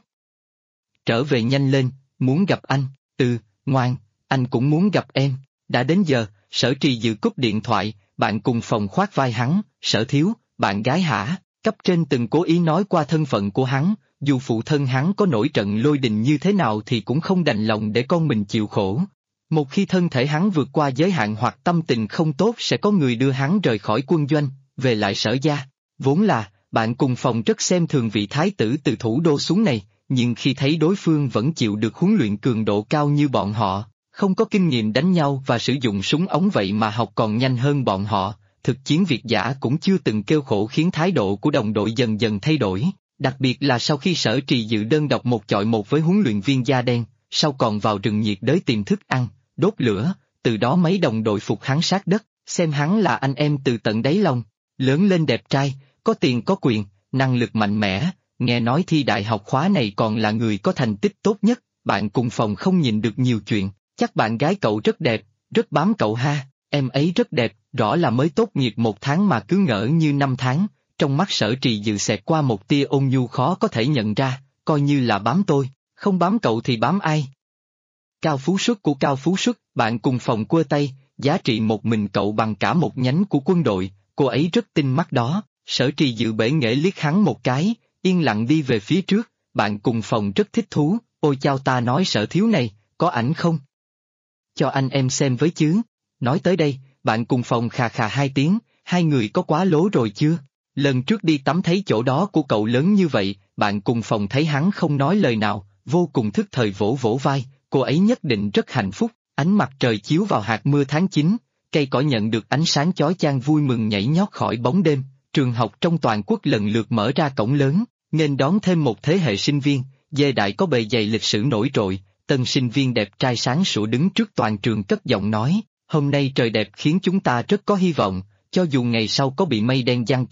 Trở về nhanh lên, muốn gặp anh, ngoan, anh cũng muốn gặp em. Đã đến giờ, Sở Trì Dự cúp điện thoại, bạn cùng phòng khoác vai hắn, Sở thiếu, bạn gái hả? Cấp trên từng cố ý nói qua thân phận của hắn, dù phụ thân hắn có nổi trận lôi đình như thế nào thì cũng không đành lòng để con mình chịu khổ. Một khi thân thể hắn vượt qua giới hạn hoặc tâm tình không tốt sẽ có người đưa hắn rời khỏi quân doanh, về lại Sở gia. Vốn là, bạn cùng phòng rất xem thường vị thái tử từ thủ đô xuống này, nhưng khi thấy đối phương vẫn chịu được huấn luyện cường độ cao như bọn họ, không có kinh nghiệm đánh nhau và sử dụng súng ống vậy mà học còn nhanh hơn bọn họ, thực chiến việt giả cũng chưa từng kêu khổ, khiến thái độ của đồng đội dần dần thay đổi, đặc biệt là sau khi Sở Trì Dự đơn độc 1 chọi 1 với huấn luyện viên da đen, sau còn vào rừng nhiệt đới tìm thức ăn, đốt lửa, từ đó mấy đồng đội phục hắn sát đất, xem hắn là anh em từ tận đáy lòng. Lớn lên đẹp trai, có tiền có quyền, năng lực mạnh mẽ, nghe nói thi đại học khóa này còn là người có thành tích tốt nhất, bạn cùng phòng không nhìn được nhiều chuyện, chắc bạn gái cậu rất đẹp, rất bám cậu ha, em ấy rất đẹp, rõ là mới tốt nghiệp 1 tháng mà cứ ngỡ như 5 tháng, trong mắt Sở Trì Dự xẹt qua một tia ôn nhu khó có thể nhận ra, coi như là bám tôi, không bám cậu thì bám ai? Cao Phú Xuất của Cao Phú Xuất, bạn cùng phòng quơ tay, giá trị một mình cậu bằng cả một nhánh của quân đội, cô ấy rất tinh mắt đó. Sở Trì Dự bể nghệ liếc hắn một cái, yên lặng đi về phía trước, bạn cùng phòng rất thích thú, ôi chao, ta nói Sở thiếu này, có ảnh không? Cho anh em xem với chứ. Nói tới đây, bạn cùng phòng khà khà 2 tiếng, hai người có quá lố rồi chưa? Lần trước đi tắm thấy chỗ đó của cậu lớn như vậy, bạn cùng phòng thấy hắn không nói lời nào, vô cùng thức thời vỗ vỗ vai, cô ấy nhất định rất hạnh phúc, ánh mặt trời chiếu vào hạt mưa tháng 9, cây cỏ nhận được ánh sáng chói chang vui mừng nhảy nhót khỏi bóng đêm, trường học trong toàn quốc lần lượt mở ra cổng lớn, nên đón thêm một thế hệ sinh viên, dê đại có bề dày lịch sử nổi trội, tân sinh viên đẹp trai sáng sủa đứng trước toàn trường cất giọng nói, hôm nay trời đẹp khiến chúng ta rất có hy vọng, cho dù ngày sau có bị mây đen giăng kín,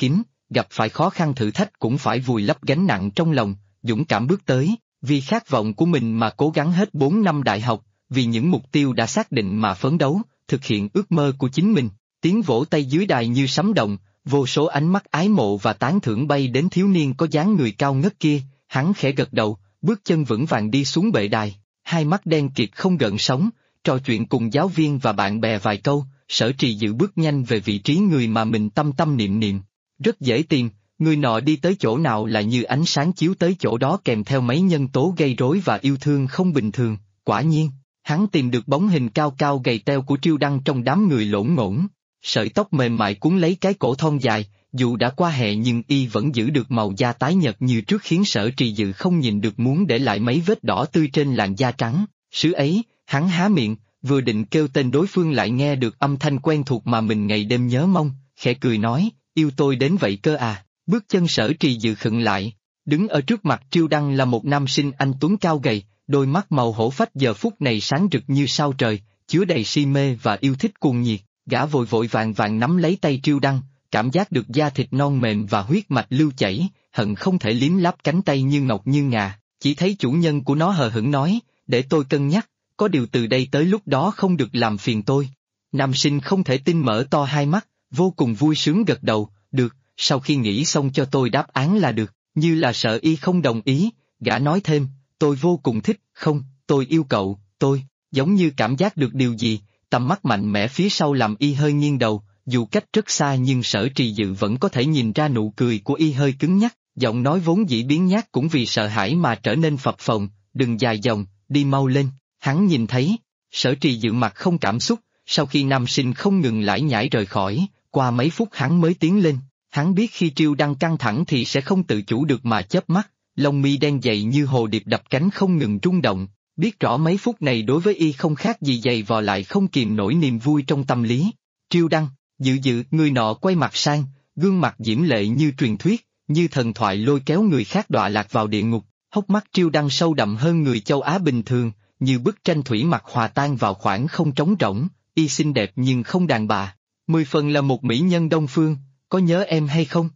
gặp phải khó khăn thử thách cũng phải vùi lấp gánh nặng trong lòng, dũng cảm bước tới, vì khát vọng của mình mà cố gắng hết 4 năm đại học, vì những mục tiêu đã xác định mà phấn đấu, thực hiện ước mơ của chính mình. Tiếng vỗ tay dưới đài như sấm động, vô số ánh mắt ái mộ và tán thưởng bay đến thiếu niên có dáng người cao ngất kia, hắn khẽ gật đầu, bước chân vững vàng đi xuống bệ đài, hai mắt đen kịt không gợn sóng, trò chuyện cùng giáo viên và bạn bè vài câu, Sở Trì Dự bước nhanh về vị trí người mà mình tâm tâm niệm niệm. Rất dễ tìm, người nọ đi tới chỗ nào là như ánh sáng chiếu tới chỗ đó kèm theo mấy nhân tố gây rối và yêu thương không bình thường, quả nhiên, hắn tìm được bóng hình cao cao gầy teo của Triêu Đăng trong đám người lổn ngổn. Sợi tóc mềm mại cuốn lấy cái cổ thon dài, dù đã qua hè nhưng y vẫn giữ được màu da tái nhợt như trước khiến Sở Trì Dự không nhìn được muốn để lại mấy vết đỏ tươi trên làn da trắng. Sứ ấy, hắn há miệng, vừa định kêu tên đối phương lại nghe được âm thanh quen thuộc mà mình ngày đêm nhớ mong, khẽ cười nói, yêu tôi đến vậy cơ à, bước chân Sở Trì Dự khựng lại, đứng ở trước mặt Triêu Đăng là một nam sinh anh tuấn cao gầy, đôi mắt màu hổ phách giờ phút này sáng rực như sao trời, chứa đầy si mê và yêu thích cuồng nhiệt. Gã vội vội vàng vàng nắm lấy tay Triêu Đăng, cảm giác được da thịt non mềm và huyết mạch lưu chảy, hận không thể liếm láp cánh tay như ngọc như ngà, chỉ thấy chủ nhân của nó hờ hững nói, để tôi cân nhắc, có điều từ đây tới lúc đó không được làm phiền tôi. Nam sinh không thể tin mở to hai mắt, vô cùng vui sướng gật đầu, được, sau khi nghĩ xong cho tôi đáp án là được, như là sợ y không đồng ý, gã nói thêm, tôi vô cùng thích, không, tôi yêu cậu, tôi, giống như cảm giác được điều gì. Tầm mắt mạnh mẽ phía sau làm y hơi nghiêng đầu, dù cách rất xa nhưng Sở Trì Dự vẫn có thể nhìn ra nụ cười của y hơi cứng nhắc, giọng nói vốn dĩ biến nhát cũng vì sợ hãi mà trở nên phập phồng, đừng dài dòng, đi mau lên, hắn nhìn thấy, Sở Trì Dự mặt không cảm xúc, sau khi nam sinh không ngừng lải nhải rời khỏi, qua mấy phút hắn mới tiến lên, hắn biết khi Triêu Đăng căng thẳng thì sẽ không tự chủ được mà chớp mắt, lông mi đen dày như hồ điệp đập cánh không ngừng rung động. Biết rõ mấy phút này đối với y không khác gì giày vò lại không kìm nổi niềm vui trong tâm lý. Triêu Đăng, Dự, người nọ quay mặt sang, gương mặt diễm lệ như truyền thuyết, như thần thoại lôi kéo người khác đọa lạc vào địa ngục, hốc mắt Triêu Đăng sâu đậm hơn người châu Á bình thường, như bức tranh thủy mặc hòa tan vào khoảng không trống rỗng, y xinh đẹp nhưng không đàn bà, 10 phần là một mỹ nhân đông phương, có nhớ em hay không?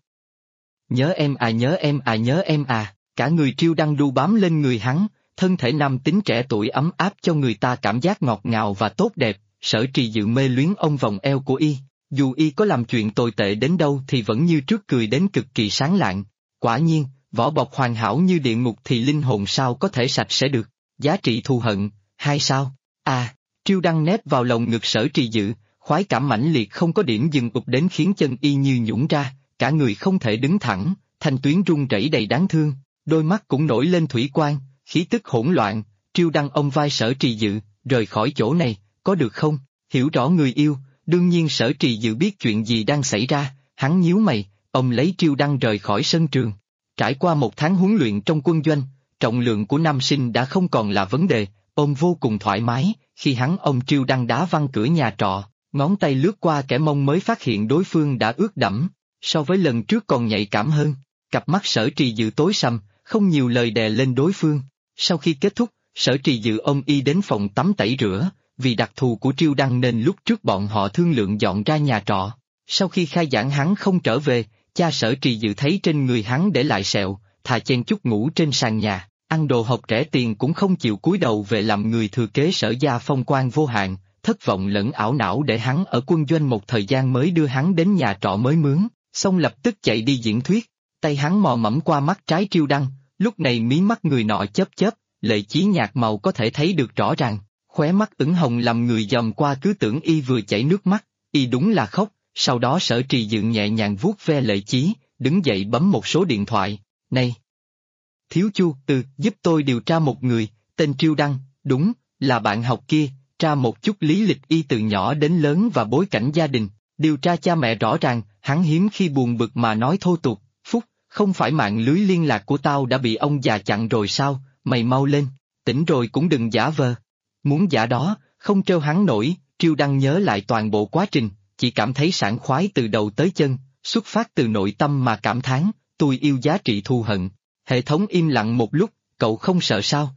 Nhớ em à nhớ em à nhớ em à, cả người Triêu Đăng đu bám lên người hắn. Thân thể nam tính trẻ tuổi ấm áp cho người ta cảm giác ngọt ngào và tốt đẹp, Sở Trì Dự mê luyến ôm vòng eo của y, dù y có làm chuyện tồi tệ đến đâu thì vẫn như trước cười đến cực kỳ sáng lạng. Quả nhiên, vỏ bọc hoàn hảo như địa ngục thì linh hồn sao có thể sạch sẽ được, giá trị thù hận, 2 sao, Triêu Đăng nép vào lồng ngực Sở Trì Dự, khoái cảm mãnh liệt không có điểm dừng ụp đến khiến chân y như nhũn ra, cả người không thể đứng thẳng, thanh tuyến run rẩy đầy đáng thương, đôi mắt cũng nổi lên thủy quang. Khí tức hỗn loạn, Triêu Đăng ôm vai Sở Trì Dự, rời khỏi chỗ này, có được không? Hiểu rõ người yêu, đương nhiên Sở Trì Dự biết chuyện gì đang xảy ra, hắn nhíu mày, ôm lấy Triêu Đăng rời khỏi sân trường. Trải qua 1 tháng huấn luyện trong quân doanh, trọng lượng của nam sinh đã không còn là vấn đề, ôm vô cùng thoải mái, khi hắn ôm Triêu Đăng đá văng cửa nhà trọ, ngón tay lướt qua kẻ mông mới phát hiện đối phương đã ướt đẫm, so với lần trước còn nhạy cảm hơn, cặp mắt Sở Trì Dự tối sầm, không nhiều lời đè lên đối phương. Sau khi kết thúc, Sở Trì Dự ôm y đến phòng tắm tẩy rửa, vì đặc thù của Triêu Đăng nên lúc trước bọn họ thương lượng dọn ra nhà trọ. Sau khi khai giảng hắn không trở về, cha Sở Trì Dự thấy trên người hắn để lại sẹo, thà chen chúc ngủ trên sàn nhà, ăn đồ hộp rẻ tiền cũng không chịu cúi đầu về làm người thừa kế Sở gia phong quang vô hạn, thất vọng lẫn ảo não để hắn ở quân doanh một thời gian mới đưa hắn đến nhà trọ mới mướn, xong lập tức chạy đi diễn thuyết, tay hắn mò mẫm qua mắt trái Triêu Đăng. Lúc này mí mắt người nọ chớp chớp, lệ chí nhạt màu có thể thấy được rõ ràng, khóe mắt ửng hồng làm người dòm qua cứ tưởng y vừa chảy nước mắt, y đúng là khóc, sau đó Sở Trì Dự nhẹ nhàng vuốt ve lệ chí, đứng dậy bấm một số điện thoại, này. Thiếu Chu, giúp tôi điều tra một người, tên Triêu Đăng, đúng, là bạn học kia, tra một chút lý lịch y từ nhỏ đến lớn và bối cảnh gia đình, điều tra cha mẹ rõ ràng, hắn hiếm khi buồn bực mà nói thô tục. Không phải mạng lưới liên lạc của tao đã bị ông già chặn rồi sao, mày mau lên, tỉnh rồi cũng đừng giả vờ. Muốn giả đó, không trêu hắn nổi, Triêu Đăng nhớ lại toàn bộ quá trình, chỉ cảm thấy sảng khoái từ đầu tới chân, xuất phát từ nội tâm mà cảm thán, tôi yêu giá trị thù hận. Hệ thống im lặng một lúc, cậu không sợ sao?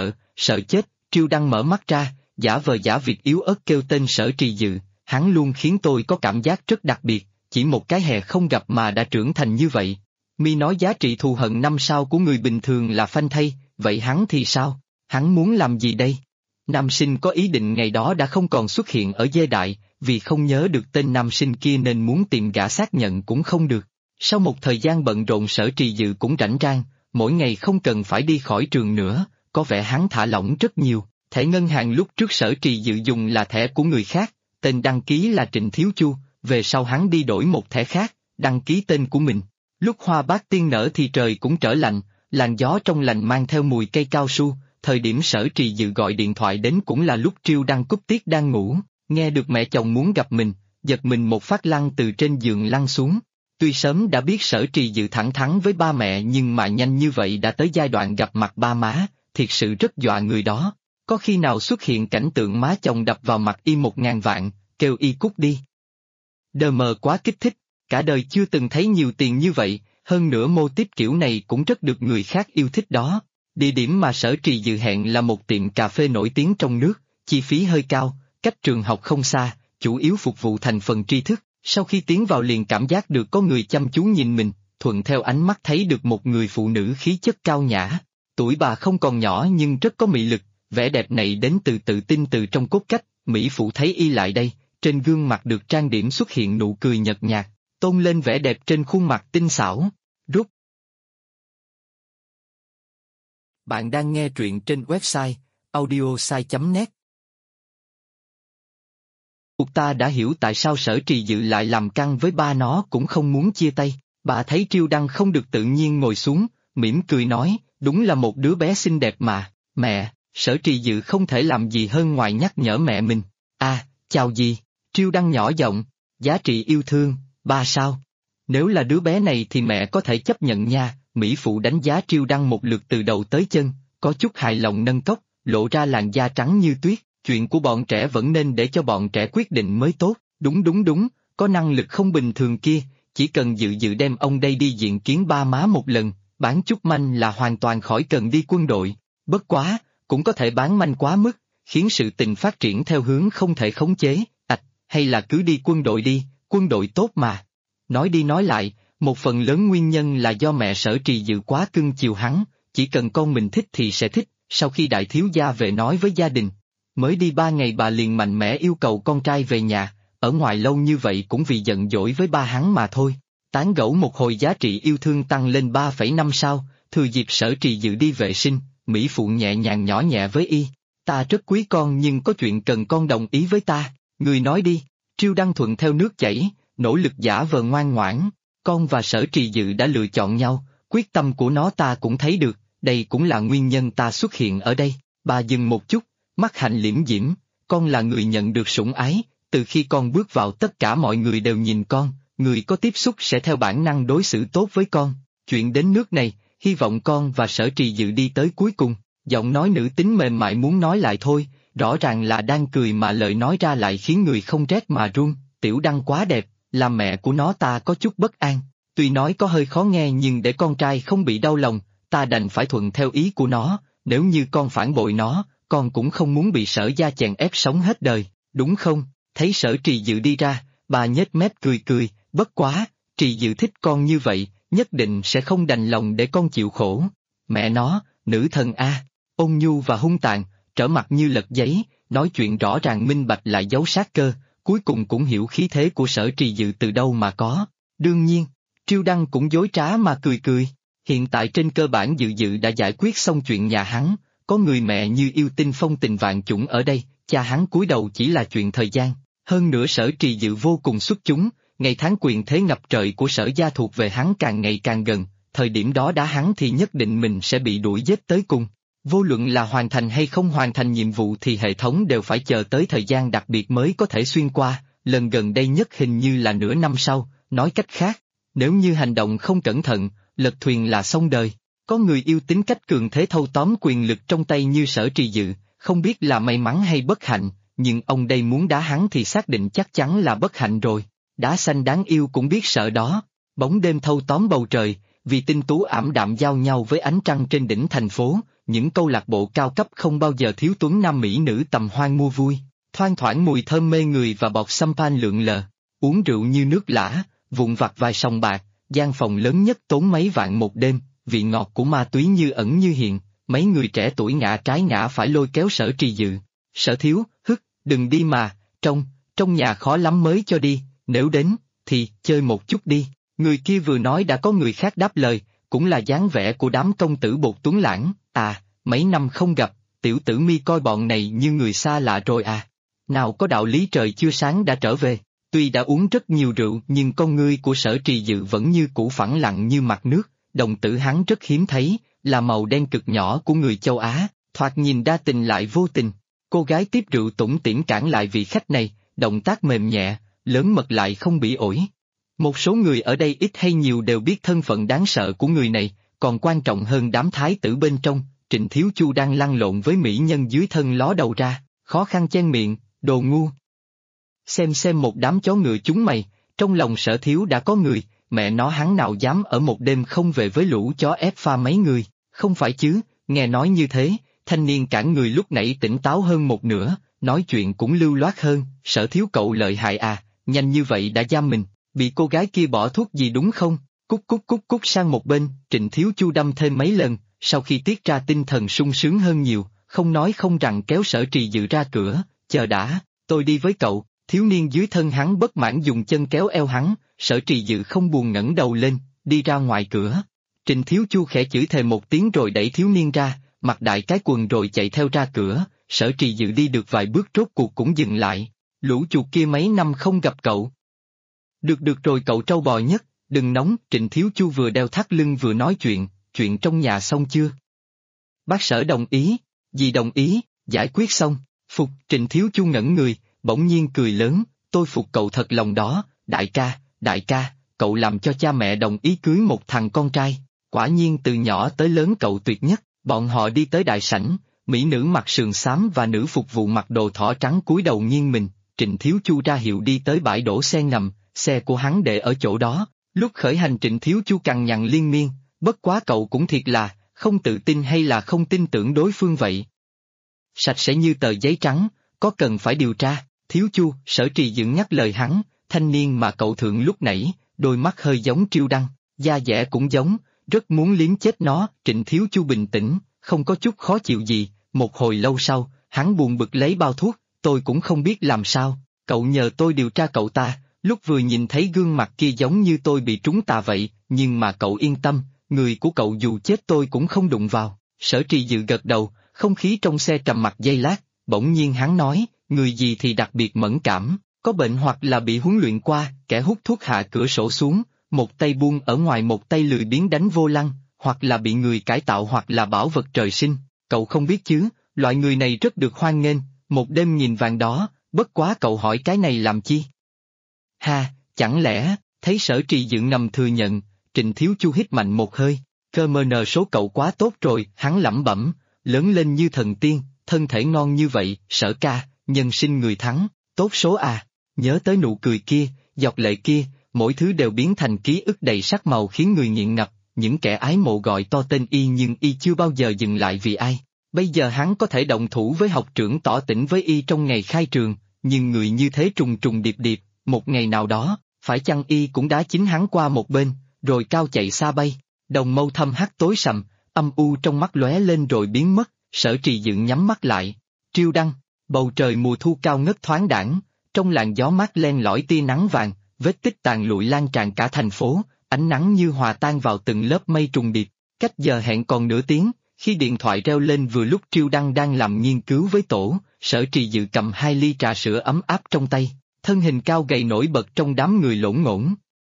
Sợ chết, Triêu Đăng mở mắt ra, giả vờ giả việc yếu ớt kêu tên Sở Trì Dự, hắn luôn khiến tôi có cảm giác rất đặc biệt, chỉ một cái hè không gặp mà đã trưởng thành như vậy. Mi nói giá trị thù hận 5 sao của người bình thường là phanh thây, vậy hắn thì sao? Hắn muốn làm gì đây? Nam sinh có ý định ngày đó đã không còn xuất hiện ở Dê Đại, vì không nhớ được tên nam sinh kia nên muốn tìm gã xác nhận cũng không được. Sau một thời gian bận rộn Sở Trì Dự cũng rảnh rang, mỗi ngày không cần phải đi khỏi trường nữa, có vẻ hắn thả lỏng rất nhiều. Thẻ ngân hàng lúc trước Sở Trì Dự dùng là thẻ của người khác, tên đăng ký là Trịnh Thiếu Chu, về sau hắn đi đổi một thẻ khác, đăng ký tên của mình. Lúc hoa bát tiên nở thì trời cũng trở lạnh, làn gió trong lành mang theo mùi cây cao su, thời điểm Sở Trì Dự gọi điện thoại đến cũng là lúc Triêu Đăng Cúc Tiết đang ngủ, nghe được mẹ chồng muốn gặp mình, giật mình một phát lăn từ trên giường lăn xuống. Tuy sớm đã biết Sở Trì Dự thẳng thắn với ba mẹ nhưng mà nhanh như vậy đã tới giai đoạn gặp mặt ba má, thiệt sự rất dọa người đó. Có khi nào xuất hiện cảnh tượng má chồng đập vào mặt y 1.000 vạn, kêu y cút đi. Đờ mờ quá kích thích, cả đời chưa từng thấy nhiều tiền như vậy, hơn nữa mô típ kiểu này cũng rất được người khác yêu thích đó. Địa điểm mà Sở Trì Dự hẹn là một tiệm cà phê nổi tiếng trong nước, chi phí hơi cao, cách trường học không xa, chủ yếu phục vụ thành phần tri thức. Sau khi tiến vào liền cảm giác được có người chăm chú nhìn mình, thuận theo ánh mắt thấy được một người phụ nữ khí chất cao nhã. Tuổi bà không còn nhỏ nhưng rất có mị lực, vẻ đẹp này đến từ tự tin từ trong cốt cách. Mỹ phụ thấy y lại đây, trên gương mặt được trang điểm xuất hiện nụ cười nhợt nhạt, tôn lên vẻ đẹp trên khuôn mặt tinh xảo. Rút. Bạn đang nghe truyện trên website audiosai.net. Cuộc ta đã hiểu tại sao Sở Trì Dự lại làm căng với ba nó cũng không muốn chia tay. Bà thấy Triêu Đăng không được tự nhiên ngồi xuống, mỉm cười nói, đúng là một đứa bé xinh đẹp mà, mẹ. Sở Trì Dự không thể làm gì hơn ngoài nhắc nhở mẹ mình. Chào gì? Triêu Đăng nhỏ giọng, giá trị yêu thương, 3 sao. Nếu là đứa bé này thì mẹ có thể chấp nhận nha. Mỹ phụ đánh giá Triêu Đăng một lượt từ đầu tới chân, có chút hài lòng nâng cốc, lộ ra làn da trắng như tuyết. Chuyện của bọn trẻ vẫn nên để cho bọn trẻ quyết định mới tốt. Đúng, có năng lực không bình thường kia, chỉ cần Dự đem ông đây đi diện kiến ba má một lần, bán chút manh là hoàn toàn khỏi cần đi quân đội. Bất quá, cũng có thể bán manh quá mức, khiến sự tình phát triển theo hướng không thể khống chế. Hay là cứ đi quân đội đi, quân đội tốt mà. Nói đi nói lại, một phần lớn nguyên nhân là do mẹ Sở Trì Dự quá cưng chiều hắn, chỉ cần con mình thích thì sẽ thích. Sau khi đại thiếu gia về nói với gia đình, mới đi 3 ngày bà liền mạnh mẽ yêu cầu con trai về nhà, ở ngoài lâu như vậy cũng vì giận dỗi với ba hắn mà thôi. Tán gẫu một hồi giá trị yêu thương tăng lên 3,5 sao, thừa dịp Sở Trì Dự đi vệ sinh, Mỹ phụ nhẹ nhàng nhỏ nhẹ với y. Ta rất quý con nhưng có chuyện cần con đồng ý với ta, người nói đi. Triêu Đăng thuận theo nước chảy, nỗ lực giả vờ ngoan ngoãn. Con và Sở Trì Dự đã lựa chọn nhau, quyết tâm của nó ta cũng thấy được, đây cũng là nguyên nhân ta xuất hiện ở đây. Bà dừng một chút, mắt hạnh liễm diễm, con là người nhận được sủng ái, từ khi con bước vào tất cả mọi người đều nhìn con, người có tiếp xúc sẽ theo bản năng đối xử tốt với con. Chuyện đến nước này, hy vọng con và Sở Trì Dự đi tới cuối cùng. Giọng nói nữ tính mềm mại muốn nói lại thôi, rõ ràng là đang cười mà lời nói ra lại khiến người không rét mà run. Tiểu Đăng quá đẹp, làm mẹ của nó ta có chút bất an. Tuy nói có hơi khó nghe nhưng để con trai không bị đau lòng, ta đành phải thuận theo ý của nó. Nếu như con phản bội nó, con cũng không muốn bị Sở gia chèn ép sống hết đời, đúng không? Thấy Sở Trì Dự đi ra, bà nhếch mép cười, bất quá, Trì Dự thích con như vậy, nhất định sẽ không đành lòng để con chịu khổ. Mẹ nó, nữ thần a, ôn nhu và hung tàn, trở mặt như lật giấy, nói chuyện rõ ràng minh bạch lại giấu sát cơ, cuối cùng cũng hiểu khí thế của Sở Trì Dự từ đâu mà có. Đương nhiên, Triêu Đăng cũng dối trá mà cười. Hiện tại trên cơ bản Dự đã giải quyết xong chuyện nhà hắn, có người mẹ như yêu tinh phong tình vạn chủng ở đây, cha hắn cúi đầu chỉ là chuyện thời gian. Hơn nữa Sở Trì Dự vô cùng xuất chúng, ngày tháng quyền thế ngập trời của Sở gia thuộc về hắn càng ngày càng gần, thời điểm đó đá hắn thì nhất định mình sẽ bị đuổi giết tới cùng. Vô luận là hoàn thành hay không hoàn thành nhiệm vụ thì hệ thống đều phải chờ tới thời gian đặc biệt mới có thể xuyên qua, lần gần đây nhất hình như là nửa năm sau, nói cách khác, nếu như hành động không cẩn thận, lật thuyền là xong đời. Có người yêu tính cách cường thế thâu tóm quyền lực trong tay như Sở Trì Dự, không biết là may mắn hay bất hạnh, nhưng ông đây muốn đá hắn thì xác định chắc chắn là bất hạnh rồi. Đá xanh đáng yêu cũng biết sợ đó. Bóng đêm thâu tóm bầu trời, vì tinh tú ảm đạm giao nhau với ánh trăng trên đỉnh thành phố, những câu lạc bộ cao cấp không bao giờ thiếu tuấn nam mỹ nữ tầm hoan mua vui, thoang thoảng mùi thơm mê người và bọt champagne lượn lờ, uống rượu như nước lã, vụn vặt vài sòng bạc, gian phòng lớn nhất tốn mấy vạn một đêm, vị ngọt của ma túy như ẩn như hiện, mấy người trẻ tuổi ngã trái ngã phải lôi kéo Sở Trì Dự. Sở thiếu, đừng đi mà, trong nhà khó lắm mới cho đi, nếu đến, thì chơi một chút đi. Người kia vừa nói đã có người khác đáp lời, cũng là dáng vẻ của đám công tử bột tuấn lãng. À, mấy năm không gặp, tiểu tử mi coi bọn này như người xa lạ rồi à. Nào có đạo lý trời chưa sáng đã trở về. Tuy đã uống rất nhiều rượu nhưng con ngươi của Sở Trì Dự vẫn như cũ phẳng lặng như mặt nước, đồng tử hắn rất hiếm thấy, là màu đen cực nhỏ của người châu Á, thoạt nhìn đa tình lại vô tình. Cô gái tiếp rượu tủm tỉm cản lại vị khách này, động tác mềm nhẹ, lớn mật lại không bị ổi. Một số người ở đây ít hay nhiều đều biết thân phận đáng sợ của người này, còn quan trọng hơn đám thái tử bên trong, Trịnh Thiếu Chu đang lăn lộn với mỹ nhân dưới thân ló đầu ra, khó khăn chen miệng, đồ ngu. Xem một đám chó ngựa chúng mày, trong lòng Sở thiếu đã có người, mẹ nó hắn nào dám ở một đêm không về với lũ chó ép pha mấy người, không phải chứ, nghe nói như thế, thanh niên cản người lúc nãy tỉnh táo hơn một nửa, nói chuyện cũng lưu loát hơn. Sở thiếu cậu lợi hại à, nhanh như vậy đã giam mình, bị cô gái kia bỏ thuốc gì đúng không? Cút sang một bên, Trịnh Thiếu Chu đâm thêm mấy lần, sau khi tiết ra tinh thần sung sướng hơn nhiều, không nói không rằng kéo Sở Trì Dự ra cửa, chờ đã, tôi đi với cậu. Thiếu niên dưới thân hắn bất mãn dùng chân kéo eo hắn, Sở Trì Dự không buồn ngẩng đầu lên, đi ra ngoài cửa. Trịnh Thiếu Chu khẽ chửi thề một tiếng rồi đẩy thiếu niên ra, mặc đại cái quần rồi chạy theo ra cửa. Sở Trì Dự đi được vài bước rốt cuộc cũng dừng lại. Lũ chuột kia mấy năm không gặp cậu. Được rồi cậu trâu bò nhất, đừng nóng. Trịnh Thiếu Chu vừa đeo thắt lưng vừa nói chuyện trong nhà xong chưa? Bác Sở đồng ý, dì đồng ý, giải quyết xong. Phục. Trịnh Thiếu Chu ngẩn người, bỗng nhiên cười lớn, tôi phục cậu thật lòng đó, đại ca, cậu làm cho cha mẹ đồng ý cưới một thằng con trai, quả nhiên từ nhỏ tới lớn cậu tuyệt nhất. Bọn họ đi tới đại sảnh, mỹ nữ mặc sườn xám và nữ phục vụ mặc đồ thỏ trắng cúi đầu nghiêng mình. Trịnh Thiếu Chu ra hiệu đi tới bãi đổ xe ngầm, xe của hắn để ở chỗ đó. Lúc khởi hành Trịnh Thiếu Chu cằn nhằn liên miên, bất quá cậu cũng thiệt là, không tự tin hay là không tin tưởng đối phương vậy. Sạch sẽ như tờ giấy trắng, có cần phải điều tra? Thiếu Chu, Sở Trì Dự nhắc lời hắn, thanh niên mà cậu thượng lúc nãy, đôi mắt hơi giống Triêu Đăng, da dẻ cũng giống, rất muốn liếm chết nó. Trịnh Thiếu Chu bình tĩnh, không có chút khó chịu gì. Một hồi lâu sau, hắn buồn bực lấy bao thuốc, tôi cũng không biết làm sao, cậu nhờ tôi điều tra cậu ta, lúc vừa nhìn thấy gương mặt kia giống như tôi bị trúng tà vậy, nhưng mà cậu yên tâm, người của cậu dù chết tôi cũng không đụng vào. Sở Trì Dự gật đầu, không khí trong xe trầm mặc giây lát, bỗng nhiên hắn nói, người gì thì đặc biệt mẫn cảm, có bệnh hoặc là bị huấn luyện qua, kẻ hút thuốc hạ cửa sổ xuống, một tay buông ở ngoài một tay lười biếng đánh vô lăng, hoặc là bị người cải tạo hoặc là bảo vật trời sinh. Cậu không biết chứ, loại người này rất được hoan nghênh, một đêm nghìn vàng đó, bất quá cậu hỏi cái này làm chi? Ha, chẳng lẽ, thấy Sở Trì Dự ngầm thừa nhận, Trịnh Thiếu Chu hít mạnh một hơi, cơ mờ nờ số cậu quá tốt rồi, hắn lẩm bẩm, lớn lên như thần tiên, thân thể ngon như vậy. Sở ca, nhân sinh người thắng, tốt số à, nhớ tới nụ cười kia, giọt lệ kia, mỗi thứ đều biến thành ký ức đầy sắc màu khiến người nghiện ngập. Những kẻ ái mộ gọi to tên y nhưng y chưa bao giờ dừng lại vì ai. Bây giờ hắn có thể động thủ với học trưởng tỏ tình với y trong ngày khai trường, nhưng người như thế trùng trùng điệp điệp, một ngày nào đó, phải chăng y cũng đá chính hắn qua một bên, rồi cao chạy xa bay. Đồng mâu thâm hắt tối sầm, âm u trong mắt lóe lên rồi biến mất. Sở Trì Dự nhắm mắt lại. Triêu Đăng, bầu trời mùa thu cao ngất thoáng đãng, trong làn gió mát len lỏi tia nắng vàng, vết tích tàn lụi lan tràn cả thành phố, ánh nắng như hòa tan vào từng lớp mây trùng điệp. Cách giờ hẹn còn nửa tiếng, khi điện thoại reo lên vừa lúc Triêu Đăng đang làm nghiên cứu với tổ, Sở Trì Dự cầm 2 ly trà sữa ấm áp trong tay, thân hình cao gầy nổi bật trong đám người lổn ngổn.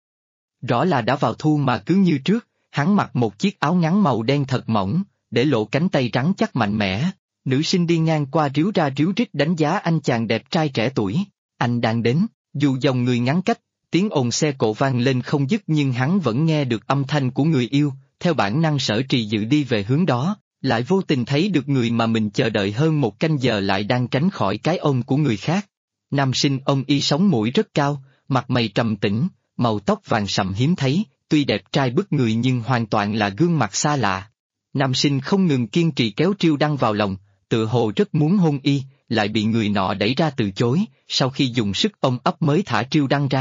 Rõ là đã vào thu mà cứ như trước, hắn mặc một chiếc áo ngắn màu đen thật mỏng, để lộ cánh tay rắn chắc mạnh mẽ. Nữ sinh đi ngang qua ríu ra ríu rít đánh giá anh chàng đẹp trai trẻ tuổi. Anh đang đến, dù dòng người ngắn cách, tiếng ồn xe cộ vang lên không dứt nhưng hắn vẫn nghe được âm thanh của người yêu. Theo bản năng Sở Trì Dự đi về hướng đó, lại vô tình thấy được người mà mình chờ đợi hơn một canh giờ lại đang tránh khỏi cái ôm của người khác. Nam sinh ông y sống mũi rất cao, mặt mày trầm tĩnh, màu tóc vàng sậm hiếm thấy, tuy đẹp trai bức người nhưng hoàn toàn là gương mặt xa lạ. Nam sinh không ngừng kiên trì kéo Triêu Đăng vào lòng, tự hồ rất muốn hôn y, lại bị người nọ đẩy ra từ chối, sau khi dùng sức ôm ấp mới thả Triêu Đăng ra.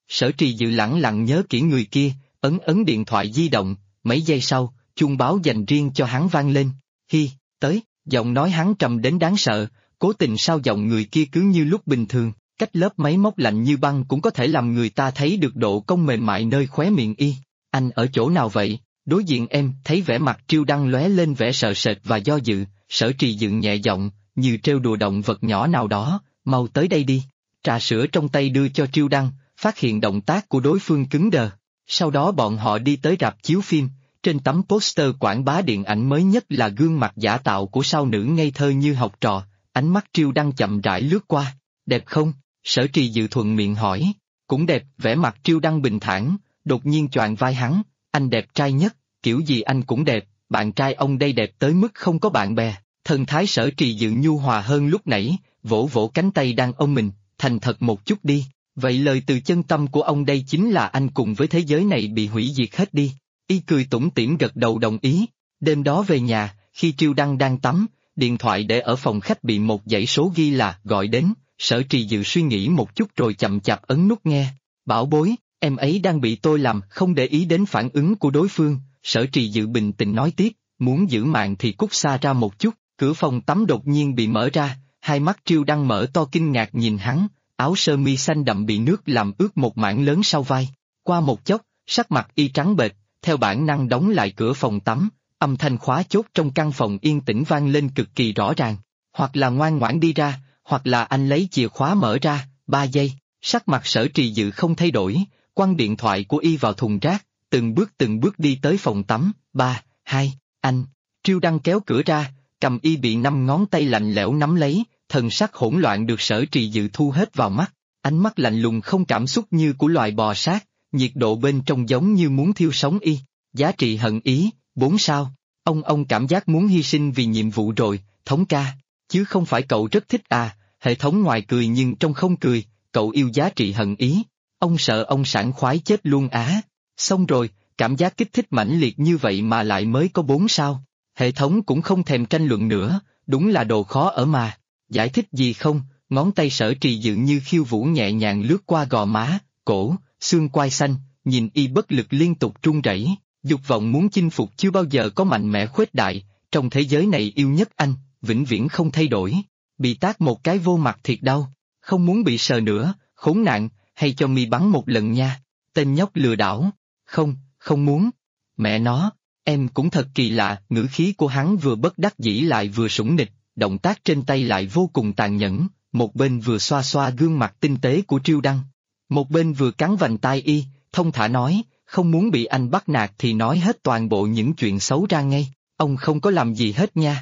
Sở Trì Dự lẳng lặng nhớ kỹ người kia, ấn ấn điện thoại di động, mấy giây sau, chuông báo dành riêng cho hắn vang lên. Hi, tới, giọng nói hắn trầm đến đáng sợ, cố tình sao giọng người kia cứ như lúc bình thường, cách lớp máy móc lạnh như băng cũng có thể làm người ta thấy được độ cong mềm mại nơi khóe miệng y. Anh ở chỗ nào vậy? Đối diện em thấy vẻ mặt Triêu Đăng lóe lên vẻ sợ sệt và do dự, Sở Trì Dự nhẹ giọng, như trêu đùa động vật nhỏ nào đó, mau tới đây đi. Trà sữa trong tay đưa cho Triêu Đăng, phát hiện động tác của đối phương cứng đờ. Sau đó bọn họ đi tới rạp chiếu phim, trên tấm poster quảng bá điện ảnh mới nhất là gương mặt giả tạo của sao nữ ngây thơ như học trò, ánh mắt Triêu Đăng chậm rãi lướt qua. Đẹp không? Sở Trì Dự thuận miệng hỏi. Cũng đẹp, vẻ mặt Triêu Đăng bình thản, đột nhiên choàng vai hắn, anh đẹp trai nhất, kiểu gì anh cũng đẹp, bạn trai ông đây đẹp tới mức không có bạn bè. Thần thái Sở Trì Dự nhu hòa hơn lúc nãy, vỗ vỗ cánh tay đang ôm mình, thành thật một chút đi, vậy lời từ chân tâm của ông đây chính là anh cùng với thế giới này bị hủy diệt hết đi. Y cười tủm tỉm gật đầu đồng ý. Đêm đó về nhà, khi Triêu Đăng đang tắm, điện thoại để ở phòng khách bị một dãy số ghi là gọi đến, Sở Trì Dự suy nghĩ một chút rồi chậm chạp ấn nút nghe. Bảo bối, em ấy đang bị tôi làm, không để ý đến phản ứng của đối phương, Sở Trì Dự bình tĩnh nói tiếp, muốn giữ mạng thì cút xa ra một chút. Cửa phòng tắm đột nhiên bị mở ra, hai mắt Triêu Đăng mở to kinh ngạc nhìn hắn, áo sơ mi xanh đậm bị nước làm ướt một mảng lớn sau vai. Qua một chốc, sắc mặt y trắng bệch, theo bản năng đóng lại cửa phòng tắm, âm thanh khóa chốt trong căn phòng yên tĩnh vang lên cực kỳ rõ ràng. Hoặc là ngoan ngoãn đi ra, hoặc là anh lấy chìa khóa mở ra. 3 giây, sắc mặt Sở Trì Dự không thay đổi, quăng điện thoại của y vào thùng rác, từng bước đi tới phòng tắm. 3, 2, anh. Triêu Đăng kéo cửa ra, cầm y bị 5 ngón tay lạnh lẽo nắm lấy, thần sắc hỗn loạn được Sở Trì Dự thu hết vào mắt, ánh mắt lạnh lùng không cảm xúc như của loài bò sát, nhiệt độ bên trong giống như muốn thiêu sống y. Giá trị hận ý, 4 sao. Ông cảm giác muốn hy sinh vì nhiệm vụ rồi, thống ca, chứ không phải cậu rất thích à? Hệ thống ngoài cười nhưng trong không cười, cậu yêu giá trị hận ý. Ông sợ ông sảng khoái chết luôn á. Xong rồi, cảm giác kích thích mãnh liệt như vậy mà lại mới có 4 sao. Hệ thống cũng không thèm tranh luận nữa, đúng là đồ khó ở mà. Giải thích gì không? Ngón tay Sở Trì Dự như khiêu vũ nhẹ nhàng lướt qua gò má, cổ, xương quai xanh, nhìn y bất lực liên tục run rẩy. Dục vọng muốn chinh phục chưa bao giờ có mạnh mẽ khuếch đại, trong thế giới này yêu nhất anh, vĩnh viễn không thay đổi. Bị tát một cái vô mặt thiệt đau, không muốn bị sờ nữa, khốn nạn, hay cho mi bắn một lần nha. Tên nhóc lừa đảo. Không muốn. Mẹ nó, em cũng thật kỳ lạ, ngữ khí của hắn vừa bất đắc dĩ lại vừa sủng nịch, động tác trên tay lại vô cùng tàn nhẫn, một bên vừa xoa xoa gương mặt tinh tế của Triêu Đăng, một bên vừa cắn vành tai y, thông thả nói, không muốn bị anh bắt nạt thì nói hết toàn bộ những chuyện xấu ra ngay, ông không có làm gì hết nha.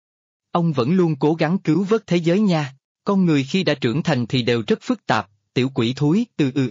Ông vẫn luôn cố gắng cứu vớt thế giới nha, con người khi đã trưởng thành thì đều rất phức tạp, tiểu quỷ thúi,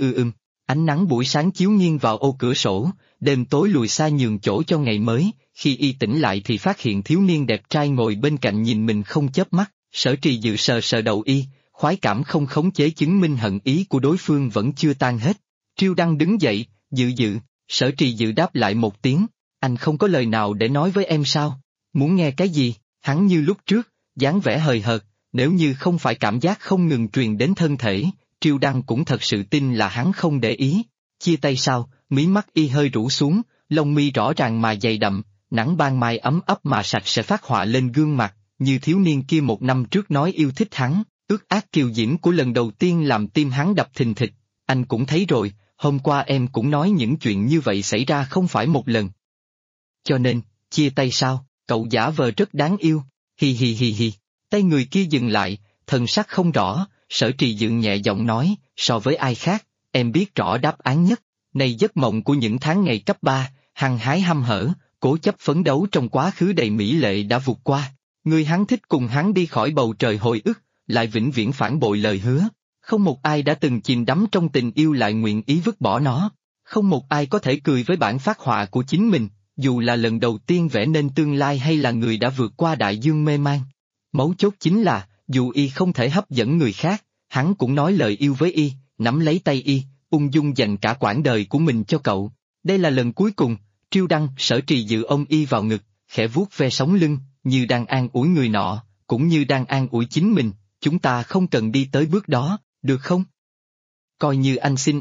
Ánh nắng buổi sáng chiếu nghiêng vào ô cửa sổ, đêm tối lùi xa nhường chỗ cho ngày mới, khi y tỉnh lại thì phát hiện thiếu niên đẹp trai ngồi bên cạnh nhìn mình không chớp mắt, Sở Trì Dự sờ sờ đầu y, khoái cảm không khống chế chứng minh hận ý của đối phương vẫn chưa tan hết. Triêu Đăng đứng dậy, Dự, Sở Trì Dự đáp lại một tiếng, anh không có lời nào để nói với em sao? Muốn nghe cái gì? Hắn như lúc trước, dáng vẻ hời hợt, nếu như không phải cảm giác không ngừng truyền đến thân thể, Triêu Đăng cũng thật sự tin là hắn không để ý. Chia tay sao? Mí mắt y hơi rũ xuống, lông mi rõ ràng mà dày đậm, nắng ban mai ấm ấp mà sạch sẽ phát họa lên gương mặt, như thiếu niên kia 1 năm trước nói yêu thích hắn, ước ác kiều diễm của lần đầu tiên làm tim hắn đập thình thịch. Anh cũng thấy rồi, hôm qua em cũng nói những chuyện như vậy xảy ra không phải một lần. Cho nên, chia tay sao? Cậu giả vờ rất đáng yêu, hi. Tay người kia dừng lại, thần sắc không rõ, Sở Trì Dự nhẹ giọng nói, so với ai khác, em biết rõ đáp án nhất. Này giấc mộng của những tháng ngày cấp 3, hăng hái hăm hở, cố chấp phấn đấu trong quá khứ đầy mỹ lệ đã vụt qua. Người hắn thích cùng hắn đi khỏi bầu trời hồi ức, lại vĩnh viễn phản bội lời hứa. Không một ai đã từng chìm đắm trong tình yêu lại nguyện ý vứt bỏ nó. Không một ai có thể cười với bản phác họa của chính mình, dù là lần đầu tiên vẽ nên tương lai hay là người đã vượt qua đại dương mê man. Mấu chốt chính là, dù y không thể hấp dẫn người khác, hắn cũng nói lời yêu với y, nắm lấy tay y, ung dung dành cả quãng đời của mình cho cậu. Đây là lần cuối cùng. Triêu Đăng, Sở Trì Dự ôm y vào ngực, khẽ vuốt ve sống lưng, như đang an ủi người nọ, cũng như đang an ủi chính mình, chúng ta không cần đi tới bước đó, được không? Coi như anh xin em,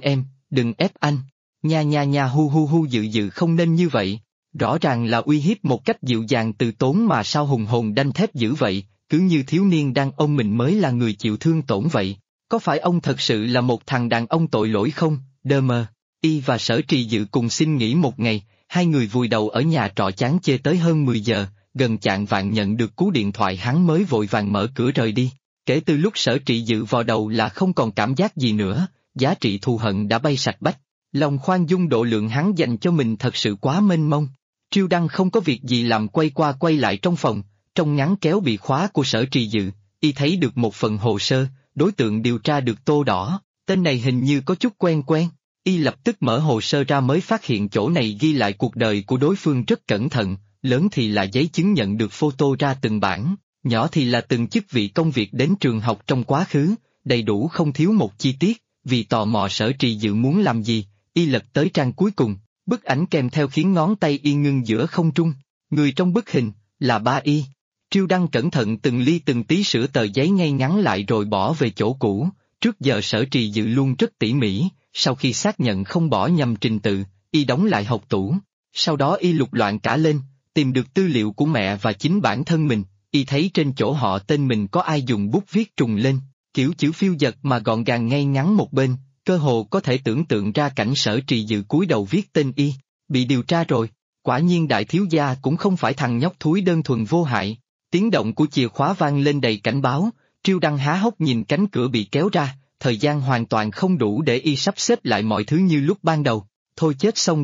đừng ép anh. Nha nha nha hu hu hu dự dự không nên như vậy. Rõ ràng là uy hiếp một cách dịu dàng từ tốn mà sao hùng hồn đanh thép dữ vậy, cứ như thiếu niên đang ôm mình mới là người chịu thương tổn vậy. Có phải ông thật sự là một thằng đàn ông tội lỗi không, đơ mơ? Y và Sở Trì Dự cùng xin nghỉ một ngày, hai người vùi đầu ở nhà trọ chán chê tới hơn 10 giờ, gần chạng vạng nhận được cú điện thoại hắn mới vội vàng mở cửa rời đi. Kể từ lúc Sở Trị Dự vào đầu là không còn cảm giác gì nữa, giá trị thù hận đã bay sạch bách. Lòng khoan dung độ lượng hắn dành cho mình thật sự quá mênh mông. Triêu Đăng không có việc gì làm quay qua quay lại trong phòng, trong ngắn kéo bị khóa của Sở Trì Dự, y thấy được một phần hồ sơ, đối tượng điều tra được tô đỏ, tên này hình như có chút quen quen. Y lập tức mở hồ sơ ra mới phát hiện chỗ này ghi lại cuộc đời của đối phương rất cẩn thận, lớn thì là giấy chứng nhận được photo ra từng bản, nhỏ thì là từng chức vị công việc đến trường học trong quá khứ, đầy đủ không thiếu một chi tiết. Vì tò mò Sở Trì Dự muốn làm gì, y lật tới trang cuối cùng, bức ảnh kèm theo khiến ngón tay y ngưng giữa không trung. Người trong bức hình là ba y. Triêu Đăng cẩn thận từng ly từng tí sửa tờ giấy ngay ngắn lại rồi bỏ về chỗ cũ. Trước giờ Sở Trì Dự luôn rất tỉ mỉ, sau khi xác nhận không bỏ nhầm trình tự, y đóng lại hộc tủ. Sau đó y lục loạn cả lên, tìm được tư liệu của mẹ và chính bản thân mình, y thấy trên chỗ họ tên mình có ai dùng bút viết trùng lên, kiểu chữ phiêu dật mà gọn gàng ngay ngắn một bên, cơ hồ có thể tưởng tượng ra cảnh Sở Trì Dự cúi đầu viết tên y. Bị điều tra rồi, quả nhiên đại thiếu gia cũng không phải thằng nhóc thúi đơn thuần vô hại. Tiếng động của chìa khóa vang lên đầy cảnh báo, Triêu Đăng há hốc nhìn cánh cửa bị kéo ra, thời gian hoàn toàn không đủ để y sắp xếp lại mọi thứ như lúc ban đầu. Thôi chết xong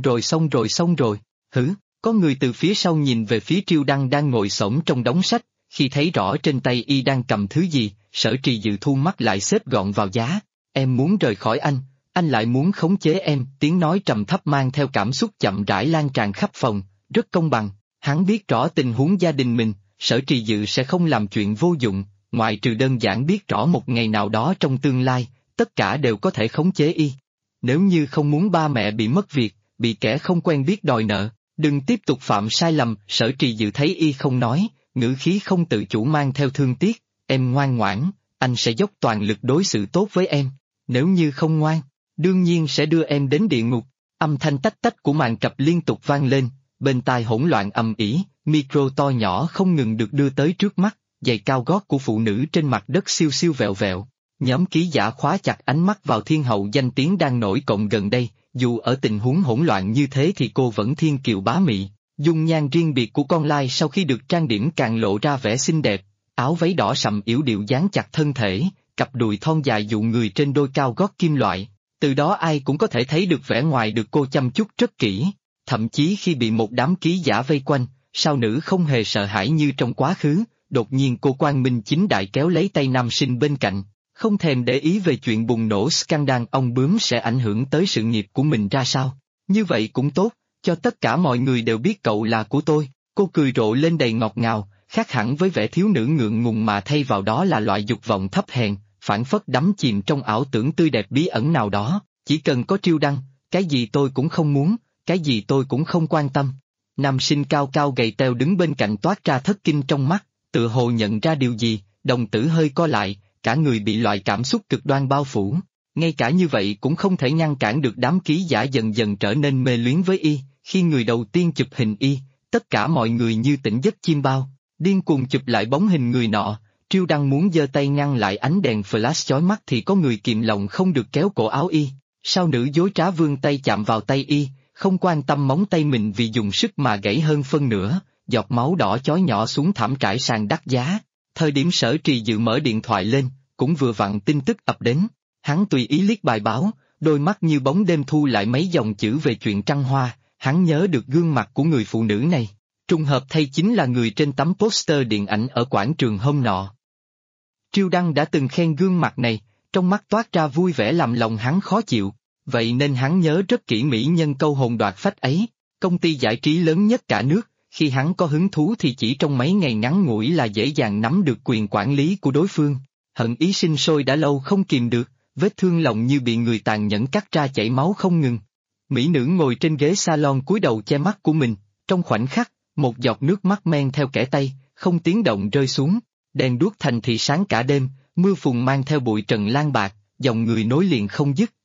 rồi. Hử, có người từ phía sau nhìn về phía Triêu Đăng đang ngồi xổm trong đống sách, khi thấy rõ trên tay y đang cầm thứ gì, Sở Trì Dự thu mắt lại xếp gọn vào giá. Em muốn rời khỏi anh lại muốn khống chế em, tiếng nói trầm thấp mang theo cảm xúc chậm rãi lan tràn khắp phòng, rất công bằng. Hắn biết rõ tình huống gia đình mình, Sở Trì Dự sẽ không làm chuyện vô dụng, ngoại trừ đơn giản biết rõ một ngày nào đó trong tương lai, tất cả đều có thể khống chế y. Nếu như không muốn ba mẹ bị mất việc, bị kẻ không quen biết đòi nợ, đừng tiếp tục phạm sai lầm. Sở Trì Dự thấy y không nói, ngữ khí không tự chủ mang theo thương tiếc, em ngoan ngoãn, anh sẽ dốc toàn lực đối xử tốt với em. Nếu như không ngoan, đương nhiên sẽ đưa em đến địa ngục. Âm thanh tách tách của màn trập liên tục vang lên, bên tai hỗn loạn ầm ĩ, micro to nhỏ không ngừng được đưa tới trước mắt, giày cao gót của phụ nữ trên mặt đất siêu siêu vẹo vẹo. Nhóm ký giả khóa chặt ánh mắt vào thiên hậu danh tiếng đang nổi cộm gần đây, dù ở tình huống hỗn loạn như thế thì cô vẫn thiên kiều bá mị. Dung nhan riêng biệt của con lai sau khi được trang điểm càng lộ ra vẻ xinh đẹp, áo váy đỏ sậm yểu điệu dán chặt thân thể, cặp đùi thon dài dụ người trên đôi cao gót kim loại, từ đó ai cũng có thể thấy được vẻ ngoài được cô chăm chút rất kỹ. Thậm chí khi bị một đám ký giả vây quanh, sao nữ không hề sợ hãi như trong quá khứ, đột nhiên cô quang minh chính đại kéo lấy tay nam sinh bên cạnh, không thèm để ý về chuyện bùng nổ scandal ông bướm sẽ ảnh hưởng tới sự nghiệp của mình ra sao. Như vậy cũng tốt, cho tất cả mọi người đều biết cậu là của tôi. Cô cười rộ lên đầy ngọt ngào, khác hẳn với vẻ thiếu nữ ngượng ngùng mà thay vào đó là loại dục vọng thấp hèn, phảng phất đắm chìm trong ảo tưởng tươi đẹp bí ẩn nào đó. Chỉ cần có Triêu Đăng, cái gì tôi cũng không muốn, cái gì tôi cũng không quan tâm. Nam sinh cao cao gầy teo đứng bên cạnh toát ra thất kinh trong mắt, tựa hồ nhận ra điều gì, đồng tử hơi co lại, cả người bị loại cảm xúc cực đoan bao phủ. Ngay cả như vậy cũng không thể ngăn cản được đám ký giả dần dần trở nên mê luyến với y. Khi người đầu tiên chụp hình y, tất cả mọi người như tỉnh giấc chim bao, điên cuồng chụp lại bóng hình người nọ. Triêu Đăng muốn giơ tay ngăn lại ánh đèn flash chói mắt thì có người kìm lòng không được kéo cổ áo y. Sao nữ dối trá vươn tay chạm vào tay y, không quan tâm móng tay mình vì dùng sức mà gãy hơn phân nửa, giọt máu đỏ chói nhỏ xuống thảm trải sàn đắt giá. Thời điểm Sở Trì Dự mở điện thoại lên, cũng vừa vặn tin tức ập đến. Hắn tùy ý liếc bài báo, đôi mắt như bóng đêm thu lại mấy dòng chữ về chuyện trăng hoa. Hắn nhớ được gương mặt của người phụ nữ này, trùng hợp thay chính là người trên tấm poster điện ảnh ở quảng trường hôm nọ. Triêu Đăng đã từng khen gương mặt này, trong mắt toát ra vui vẻ làm lòng hắn khó chịu, vậy nên hắn nhớ rất kỹ mỹ nhân câu hồn đoạt phách ấy. Công ty giải trí lớn nhất cả nước, khi hắn có hứng thú thì chỉ trong mấy ngày ngắn ngủi là dễ dàng nắm được quyền quản lý của đối phương. Hận ý sinh sôi đã lâu không kìm được, vết thương lòng như bị người tàn nhẫn cắt ra chảy máu không ngừng. Mỹ nữ ngồi trên ghế salon cúi đầu che mắt của mình, trong khoảnh khắc, một giọt nước mắt men theo kẽ tay, không tiếng động rơi xuống. Đèn đuốc thành thị sáng cả đêm, mưa phùn mang theo bụi trần lan bạc, dòng người nối liền không dứt,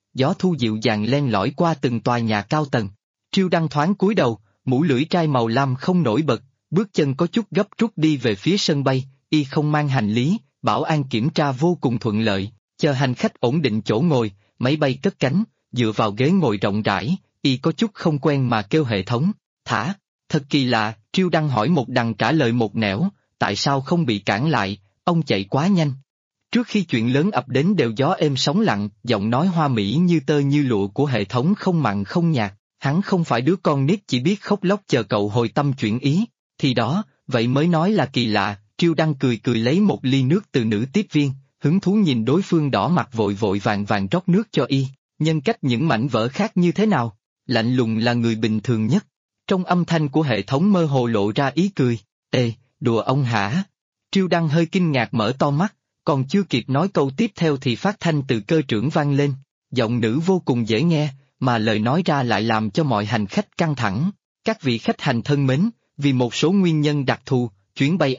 gió thu dịu dàng len lỏi qua từng tòa nhà cao tầng. Triêu Đăng thoáng cúi đầu, mũ lưỡi trai màu lam không nổi bật, bước chân có chút gấp rút đi về phía sân bay, y không mang hành lý, bảo an kiểm tra vô cùng thuận lợi, chờ hành khách ổn định chỗ ngồi, máy bay cất cánh, dựa vào ghế ngồi rộng rãi, y có chút không quen mà kêu hệ thống, thả, thật kỳ lạ, Triêu Đăng hỏi một đằng trả lời một nẻo, tại sao không bị cản lại, ông chạy quá nhanh. Trước khi chuyện lớn ập đến đều gió êm sóng lặng, giọng nói hoa mỹ như tơ như lụa của hệ thống không mặn không nhạt, hắn không phải đứa con nít chỉ biết khóc lóc chờ cậu hồi tâm chuyển ý, thì đó, vậy mới nói là kỳ lạ, Triêu Đăng cười cười lấy một ly nước từ nữ tiếp viên, hứng thú nhìn đối phương đỏ mặt vội vội vàng vàng rót nước cho y, nhân cách những mảnh vỡ khác như thế nào, lạnh lùng là người bình thường nhất. Trong âm thanh của hệ thống mơ hồ lộ ra ý cười, ê, đùa ông hả? Triêu Đăng hơi kinh ngạc mở to mắt, còn chưa kịp nói câu tiếp theo thì phát thanh từ cơ trưởng vang lên, giọng nữ vô cùng dễ nghe, mà lời nói ra lại làm cho mọi hành khách căng thẳng. Các vị khách hành thân mến, vì một số nguyên nhân đặc thù, chuyến bay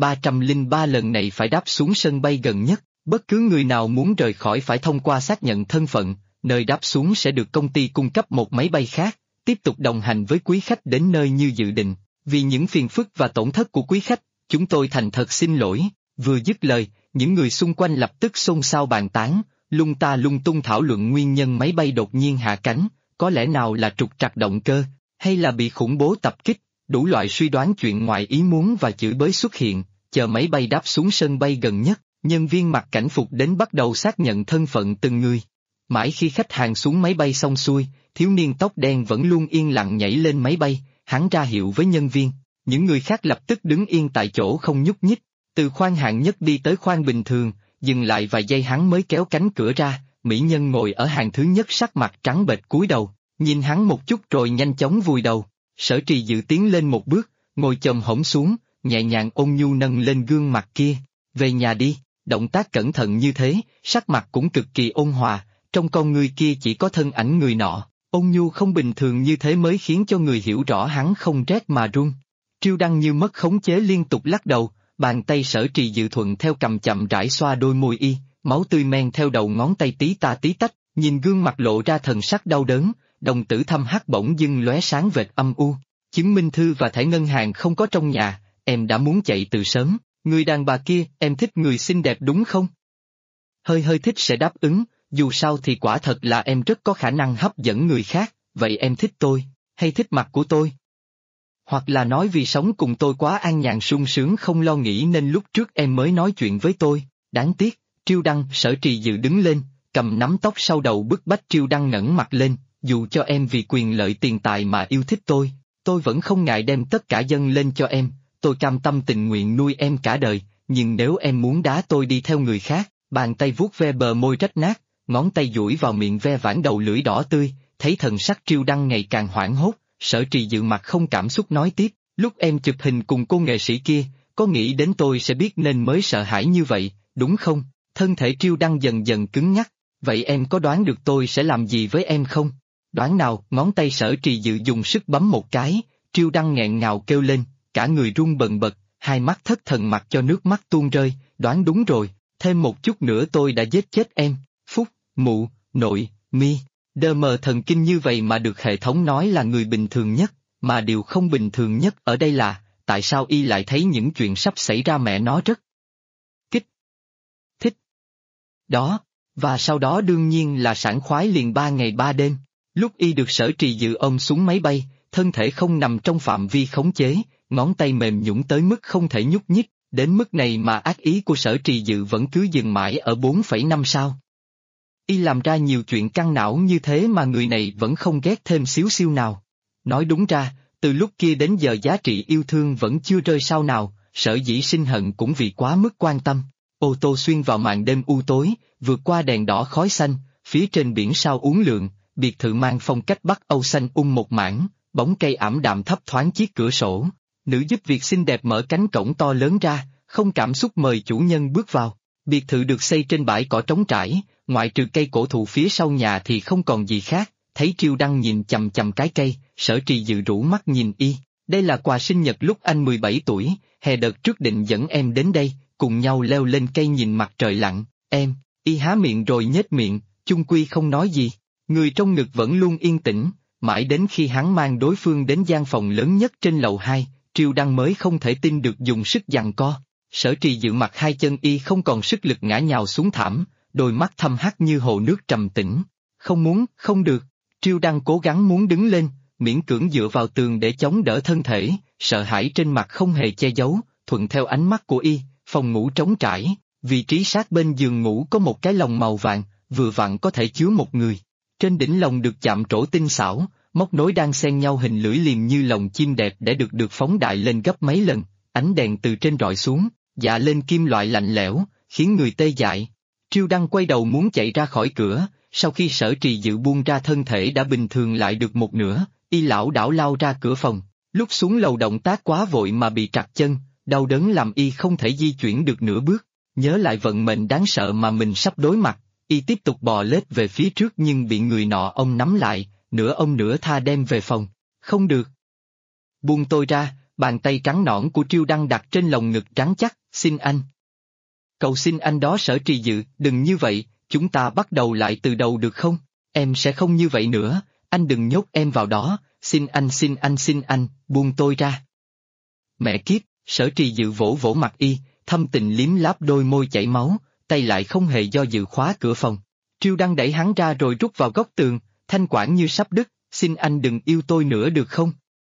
A303 lần này phải đáp xuống sân bay gần nhất, bất cứ người nào muốn rời khỏi phải thông qua xác nhận thân phận, nơi đáp xuống sẽ được công ty cung cấp một máy bay khác, tiếp tục đồng hành với quý khách đến nơi như dự định. Vì những phiền phức và tổn thất của quý khách, chúng tôi thành thật xin lỗi. Vừa dứt lời, những người xung quanh lập tức xôn xao bàn tán, lung ta lung tung thảo luận nguyên nhân máy bay đột nhiên hạ cánh, có lẽ nào là trục trặc động cơ, hay là bị khủng bố tập kích, đủ loại suy đoán chuyện ngoài ý muốn và chửi bới xuất hiện, chờ máy bay đáp xuống sân bay gần nhất, nhân viên mặc cảnh phục đến bắt đầu xác nhận thân phận từng người. Mãi khi khách hàng xuống máy bay xong xuôi, thiếu niên tóc đen vẫn luôn yên lặng nhảy lên máy bay, hắn ra hiệu với nhân viên, những người khác lập tức đứng yên tại chỗ không nhúc nhích, từ khoang hạng nhất đi tới khoang bình thường, dừng lại vài giây hắn mới kéo cánh cửa ra, mỹ nhân ngồi ở hàng thứ nhất sắc mặt trắng bệch cúi đầu, nhìn hắn một chút rồi nhanh chóng vùi đầu, Sở Trì Dự tiến lên một bước, ngồi chồm hổm xuống, nhẹ nhàng ôn nhu nâng lên gương mặt kia, về nhà đi, động tác cẩn thận như thế, sắc mặt cũng cực kỳ ôn hòa, trong con ngươi kia chỉ có thân ảnh người nọ, ôn nhu không bình thường như thế mới khiến cho người hiểu rõ hắn không rét mà run. Triêu Đăng như mất khống chế liên tục lắc đầu, bàn tay Sở Trì Dự thuận theo cầm chậm rãi xoa đôi môi y, máu tươi men theo đầu ngón tay tí ta tí tách, nhìn gương mặt lộ ra thần sắc đau đớn, đồng tử thâm hắc bỗng dưng lóe sáng vệt âm u. Chứng minh thư và thẻ ngân hàng không có trong nhà, em đã muốn chạy từ sớm, người đàn bà kia, em thích người xinh đẹp đúng không? Hơi thích sẽ đáp ứng, dù sao thì quả thật là em rất có khả năng hấp dẫn người khác, vậy em thích tôi, hay thích mặt của tôi? Hoặc là nói vì sống cùng tôi quá an nhàn sung sướng không lo nghĩ nên lúc trước em mới nói chuyện với tôi, đáng tiếc, Triêu Đăng. Sở Trì Dự đứng lên, cầm nắm tóc sau đầu bức bách Triêu Đăng ngẩng mặt lên, dù cho em vì quyền lợi tiền tài mà yêu thích tôi vẫn không ngại đem tất cả dâng lên cho em, tôi cam tâm tình nguyện nuôi em cả đời, nhưng nếu em muốn đá tôi đi theo người khác, bàn tay vuốt ve bờ môi rách nát, ngón tay duỗi vào miệng ve vãn đầu lưỡi đỏ tươi, thấy thần sắc Triêu Đăng ngày càng hoảng hốt, Sở Trì Dự mặt không cảm xúc nói tiếp, lúc em chụp hình cùng cô nghệ sĩ kia, có nghĩ đến tôi sẽ biết nên mới sợ hãi như vậy, đúng không? Thân thể Triêu Đăng dần dần cứng nhắc, vậy em có đoán được tôi sẽ làm gì với em không? Đoán nào? Ngón tay Sở Trì Dự dùng sức bấm một cái, Triêu Đăng nghẹn ngào kêu lên, cả người run bần bật, hai mắt thất thần mặc cho nước mắt tuôn rơi, đoán đúng rồi, thêm một chút nữa tôi đã giết chết em, phúc, mụ, nội, mi. Đơ mờ thần kinh như vậy mà được hệ thống nói là người bình thường nhất, mà điều không bình thường nhất ở đây là, tại sao y lại thấy những chuyện sắp xảy ra mẹ nó rất kích thích. Đó, và sau đó đương nhiên là sảng khoái liền 3 ngày 3 đêm, lúc y được Sở Trì Dự ôm xuống máy bay, thân thể không nằm trong phạm vi khống chế, ngón tay mềm nhũn tới mức không thể nhúc nhích, đến mức này mà ác ý của Sở Trì Dự vẫn cứ dừng mãi ở 4,5 sao. Y làm ra nhiều chuyện căng não như thế mà người này vẫn không ghét thêm xíu xiu nào. Nói đúng ra, từ lúc kia đến giờ giá trị yêu thương vẫn chưa rơi sao nào, sở dĩ sinh hận cũng vì quá mức quan tâm. Ô tô xuyên vào màn đêm u tối, vượt qua đèn đỏ khói xanh, phía trên biển sao uốn lượn, biệt thự mang phong cách Bắc Âu xanh một mảng, bóng cây ảm đạm thấp thoáng chiếc cửa sổ. Nữ giúp việc xinh đẹp mở cánh cổng to lớn ra, không cảm xúc mời chủ nhân bước vào. Biệt thự được xây trên bãi cỏ trống trải, ngoại trừ cây cổ thụ phía sau nhà thì không còn gì khác. Thấy Triêu Đăng nhìn chằm chằm cái cây, Sở Trì Dự rũ mắt nhìn y. Đây là quà sinh nhật lúc anh 17 tuổi, hè đợt trước định dẫn em đến đây, cùng nhau leo lên cây nhìn mặt trời lặn. Em, y há miệng rồi nhếch miệng, chung quy không nói gì, người trong ngực vẫn luôn yên tĩnh, mãi đến khi hắn mang đối phương đến gian phòng lớn nhất trên lầu 2, Triêu Đăng mới không thể tin được dùng sức giằng co. Sở Trì Dự mặt hai chân y không còn sức lực ngã nhào xuống thảm, đôi mắt thâm hắt như hồ nước trầm tĩnh. Không muốn, không được. Triêu Đăng cố gắng muốn đứng lên, miễn cưỡng dựa vào tường để chống đỡ thân thể, sợ hãi trên mặt không hề che giấu, thuận theo ánh mắt của y, phòng ngủ trống trải, vị trí sát bên giường ngủ có một cái lồng màu vàng, vừa vặn có thể chứa một người. Trên đỉnh lồng được chạm trổ tinh xảo, móc nối đang xen nhau hình lưỡi liềm như lồng chim đẹp để được phóng đại lên gấp mấy lần, ánh đèn từ trên rọi xuống, dạ lên kim loại lạnh lẽo, khiến người tê dại. Triêu Đăng quay đầu muốn chạy ra khỏi cửa, sau khi Sở Trì Dự buông ra thân thể đã bình thường lại được một nửa, y lảo đảo lao ra cửa phòng, lúc xuống lầu động tác quá vội mà bị trặc chân, đau đớn làm y không thể di chuyển được nửa bước, nhớ lại vận mệnh đáng sợ mà mình sắp đối mặt, y tiếp tục bò lết về phía trước nhưng bị người nọ ông nắm lại, nửa ông nửa tha đem về phòng. Không được. Buông tôi ra, bàn tay trắng nõn của Triêu Đăng đặt trên lồng ngực trắng chắc, xin anh. Cầu xin anh đó Sở Trì Dự, đừng như vậy, chúng ta bắt đầu lại từ đầu được không? Em sẽ không như vậy nữa, anh đừng nhốt em vào đó, xin anh, buông tôi ra. Mẹ kiếp, Sở Trì Dự vỗ vỗ mặt y, thâm tình liếm láp đôi môi chảy máu, tay lại không hề do dự khóa cửa phòng. Triêu Đăng đẩy hắn ra rồi rút vào góc tường, thanh quản như sắp đứt, xin anh đừng yêu tôi nữa được không?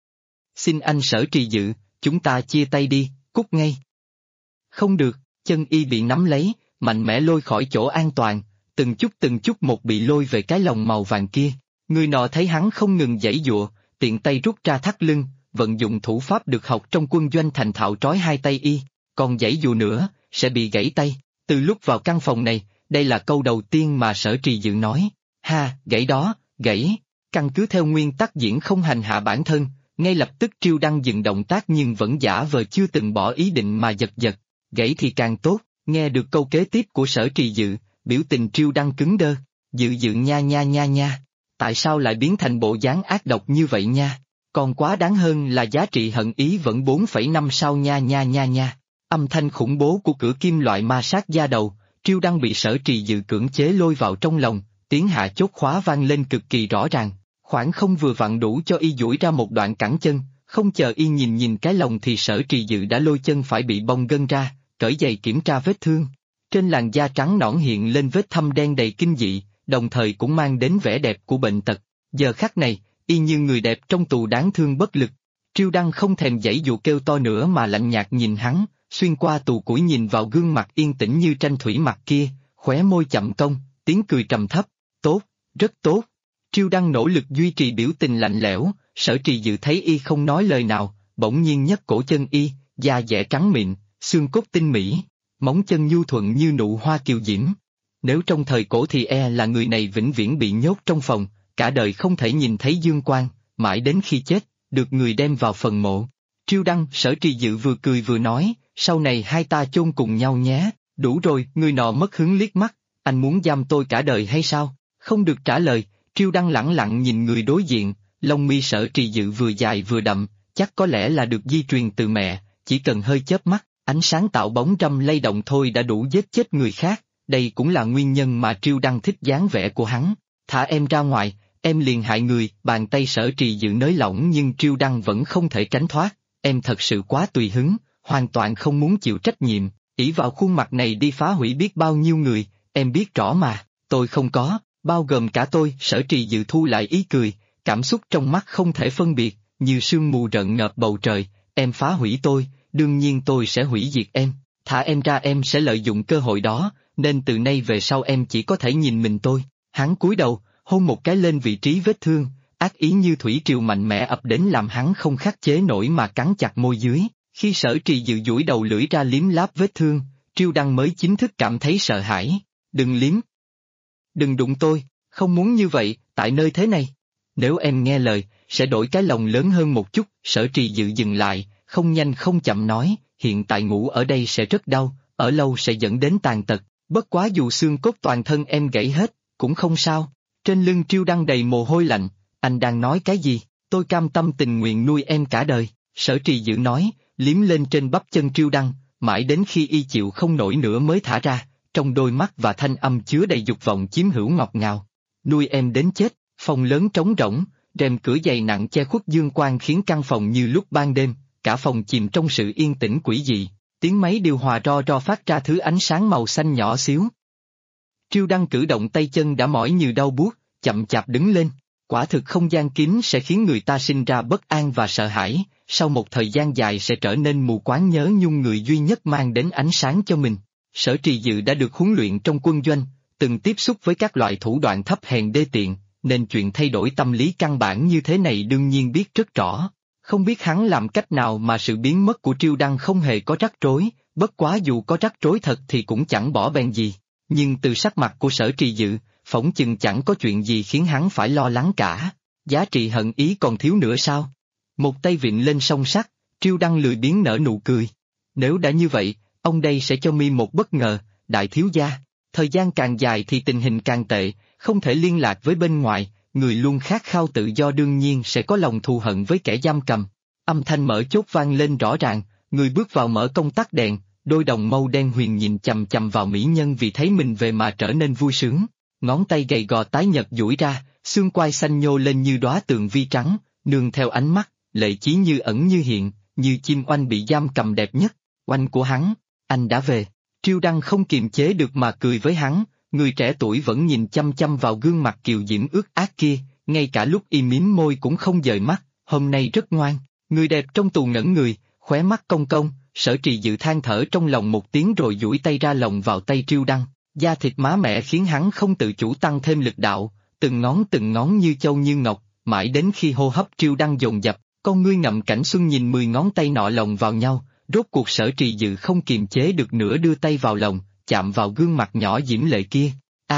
Xin anh Sở Trì Dự, chúng ta chia tay đi, cút ngay. Không được, chân y bị nắm lấy, mạnh mẽ lôi khỏi chỗ an toàn, từng chút một bị lôi về cái lồng màu vàng kia. Người nọ thấy hắn không ngừng giãy giụa, tiện tay rút ra thắt lưng, vận dụng thủ pháp được học trong quân doanh thành thạo trói hai tay y, còn giãy giụa nữa, sẽ bị gãy tay. Từ lúc vào căn phòng này, đây là câu đầu tiên mà Sở Trì Dự nói, ha, gãy đó, gãy. Căn cứ theo nguyên tắc diễn không hành hạ bản thân, ngay lập tức Triêu Đăng dừng động tác nhưng vẫn giả vờ chưa từng bỏ ý định mà giật giật, gãy thì càng tốt. Nghe được câu kế tiếp của Sở Trì Dự, biểu tình Triêu Đăng cứng đơ, Dự nha, tại sao lại biến thành bộ dáng ác độc như vậy nha, còn quá đáng hơn là giá trị hận ý vẫn 4,5 sao nha. Âm thanh khủng bố của cửa kim loại ma sát da đầu, Triêu Đăng bị Sở Trì Dự cưỡng chế lôi vào trong lòng, tiếng hạ chốt khóa vang lên cực kỳ rõ ràng, khoảng không vừa vặn đủ cho y duỗi ra một đoạn cẳng chân, không chờ y nhìn cái lồng thì Sở Trì Dự đã lôi chân phải bị bong gân ra, cởi giày kiểm tra vết thương. Trên làn da trắng nõn hiện lên vết thâm đen đầy kinh dị, đồng thời cũng mang đến vẻ đẹp của bệnh tật. Giờ khắc này, y như người đẹp trong tù đáng thương bất lực. Triêu Đăng không thèm giãy dụ kêu to nữa mà lạnh nhạt nhìn hắn, xuyên qua tù củi nhìn vào gương mặt yên tĩnh như tranh thủy mặc kia, khóe môi chậm cong, tiếng cười trầm thấp, tốt, rất tốt. Triêu Đăng nỗ lực duy trì biểu tình lạnh lẽo, Sở Trì Dự thấy y không nói lời nào, bỗng nhiên nhấc cổ chân y, da dẻ trắng mịn, xương cốt tinh mỹ, móng chân nhu thuận như nụ hoa kiều diễm. Nếu trong thời cổ thì là người này vĩnh viễn bị nhốt trong phòng, cả đời không thể nhìn thấy dương quang, mãi đến khi chết, được người đem vào phần mộ. Triêu Đăng, Sở Trì Dự vừa cười vừa nói, sau này hai ta chôn cùng nhau nhé. Đủ rồi, người nọ mất hứng liếc mắt, anh muốn giam tôi cả đời hay sao? Không được trả lời, Triêu Đăng lẳng lặng nhìn người đối diện, lông mi Sở Trì Dự vừa dài vừa đậm, chắc có lẽ là được di truyền từ mẹ, chỉ cần hơi chớp mắt, ánh sáng tạo bóng râm lay động thôi đã đủ giết chết người khác, đây cũng là nguyên nhân mà Triêu Đăng thích dáng vẻ của hắn. Thả em ra ngoài, em liền hại người, bàn tay Sở Trì Dự nới lỏng nhưng Triêu Đăng vẫn không thể tránh thoát, em thật sự quá tùy hứng, hoàn toàn không muốn chịu trách nhiệm, ỷ vào khuôn mặt này đi phá hủy biết bao nhiêu người, em biết rõ mà, tôi không có, bao gồm cả tôi. Sở Trì Dự thu lại ý cười, cảm xúc trong mắt không thể phân biệt, như sương mù rợn ngợp bầu trời, em phá hủy tôi, đương nhiên tôi sẽ hủy diệt em, thả em ra em sẽ lợi dụng cơ hội đó, nên từ nay về sau em chỉ có thể nhìn mình tôi. Hắn cúi đầu, hôn một cái lên vị trí vết thương, ác ý như thủy triều mạnh mẽ ập đến làm hắn không khắc chế nổi mà cắn chặt môi dưới. Khi Sở Trì Dự duỗi đầu lưỡi ra liếm láp vết thương, Triêu Đăng mới chính thức cảm thấy sợ hãi. Đừng liếm. Đừng đụng tôi, không muốn như vậy, tại nơi thế này. Nếu em nghe lời, sẽ đổi cái lồng lớn hơn một chút. Sở Trì Dự dừng lại, không nhanh không chậm nói, hiện tại ngủ ở đây sẽ rất đau, ở lâu sẽ dẫn đến tàn tật, bất quá dù xương cốt toàn thân em gãy hết, cũng không sao. Trên lưng Triêu Đăng đầy mồ hôi lạnh, anh đang nói cái gì? Tôi cam tâm tình nguyện nuôi em cả đời, Sở Trì Dự nói, liếm lên trên bắp chân Triêu Đăng, mãi đến khi y chịu không nổi nữa mới thả ra. trong đôi mắt và thanh âm chứa đầy dục vọng chiếm hữu ngọt ngào. Nuôi em đến chết, phòng lớn trống rỗng, rèm cửa dày nặng che khuất dương quang khiến căn phòng như lúc ban đêm, cả phòng chìm trong sự yên tĩnh quỷ dị, tiếng máy điều hòa ro ro phát ra thứ ánh sáng màu xanh nhỏ xíu. Triêu Đăng cử động tay chân đã mỏi như đau buốt, chậm chạp đứng lên. Quả thực không gian kín sẽ khiến người ta sinh ra bất an và sợ hãi, sau một thời gian dài sẽ trở nên mù quáng nhớ nhung người duy nhất mang đến ánh sáng cho mình. Sở Trì Dự đã được huấn luyện trong quân doanh, từng tiếp xúc với các loại thủ đoạn thấp hèn đê tiện, nên chuyện thay đổi tâm lý căn bản như thế này đương nhiên biết rất rõ. Không biết hắn làm cách nào mà sự biến mất của Triêu Đăng không hề có rắc rối, bất quá dù có rắc rối thật thì cũng chẳng bỏ bèn gì. Nhưng từ sắc mặt của Sở Trì Dự, phỏng chừng chẳng có chuyện gì khiến hắn phải lo lắng cả. Giá trị hận ý còn thiếu nữa sao? Một tay vịn lên song sắt, Triêu Đăng lười biếng nở nụ cười. Nếu đã như vậy, ông đây sẽ cho mi một bất ngờ, đại thiếu gia. Thời gian càng dài thì tình hình càng tệ, không thể liên lạc với bên ngoài, người luôn khát khao tự do đương nhiên sẽ có lòng thù hận với kẻ giam cầm. Âm thanh mở chốt vang lên rõ ràng, người bước vào mở công tắc đèn, đôi đồng mâu đen huyền nhìn chằm chằm vào mỹ nhân vì thấy mình về mà trở nên vui sướng. Ngón tay gầy gò tái nhợt duỗi ra, xương quai xanh nhô lên như đóa tường vi trắng, nương theo ánh mắt, lệ chí như ẩn như hiện, như chim oanh bị giam cầm đẹp nhất. Oanh của hắn, anh đã về. Triêu Đăng không kiềm chế được mà cười với hắn, người trẻ tuổi vẫn nhìn chăm chăm vào gương mặt kiều diễm ướt át kia, ngay cả lúc y mím môi cũng không dời mắt, hôm nay rất ngoan. Người đẹp trong tù ngẩn người, khóe mắt cong cong, Sở Trì Dự than thở trong lòng một tiếng rồi duỗi tay ra lồng vào tay Triêu Đăng. Da thịt má mẹ khiến hắn không tự chủ tăng thêm lực đạo, từng ngón như châu như ngọc, mãi đến khi hô hấp Triêu Đăng dồn dập, con ngươi ngậm cảnh xuân nhìn 10 ngón tay nọ lồng vào nhau, rốt cuộc Sở Trì Dự không kiềm chế được nữa đưa tay vào lòng, chạm vào gương mặt nhỏ diễm lệ kia.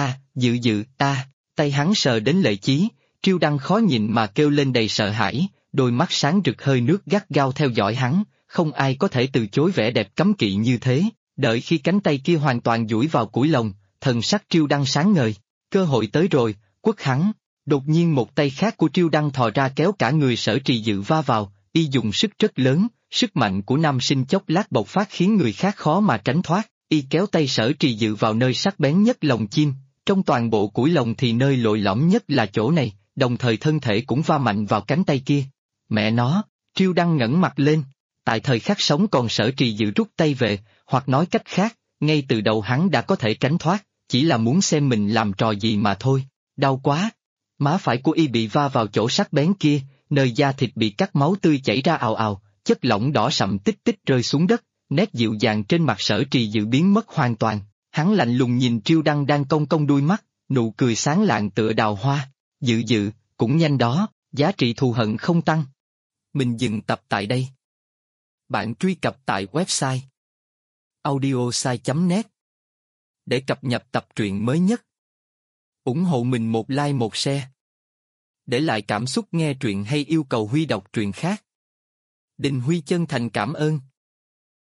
Dự, tay hắn sờ đến lệ chí, Triêu Đăng khó nhìn mà kêu lên đầy sợ hãi, đôi mắt sáng rực hơi nước gắt gao theo dõi hắn, không ai có thể từ chối vẻ đẹp cấm kỵ như thế. Đợi khi cánh tay kia hoàn toàn duỗi vào củi lồng, thần sắc Triêu Đăng sáng ngời, cơ hội tới rồi, quất hắn. Đột nhiên một tay khác của Triêu Đăng thò ra kéo cả người Sở Trì Dự va vào, y dùng sức rất lớn, sức mạnh của nam sinh chốc lát bộc phát khiến người khác khó mà tránh thoát, y kéo tay Sở Trì Dự vào nơi sắc bén nhất lồng chim, trong toàn bộ củi lồng thì nơi lồi lõm nhất là chỗ này, đồng thời thân thể cũng va mạnh vào cánh tay kia. Mẹ nó, Triêu Đăng ngẩng mặt lên, tại thời khắc sống còn Sở Trì Dự rút tay về, hoặc nói cách khác, ngay từ đầu hắn đã có thể tránh thoát, chỉ là muốn xem mình làm trò gì mà thôi. Đau quá! Má phải của y bị va vào chỗ sắc bén kia, nơi da thịt bị cắt máu tươi chảy ra ào ào, chất lỏng đỏ sậm tích tích rơi xuống đất, nét dịu dàng trên mặt Sở Trì Dự biến mất hoàn toàn. Hắn lạnh lùng nhìn Triêu Đăng đang cong cong đuôi mắt, nụ cười sáng lạng tựa đào hoa. Dự, cũng nhanh đó, giá trị thù hận không tăng. Mình dừng tập tại đây. Bạn truy cập tại website audiosai.net để cập nhật tập truyện mới nhất. Ủng hộ mình một like một share. Để lại cảm xúc nghe truyện hay yêu cầu Huy đọc truyện khác. Đình Huy chân thành cảm ơn.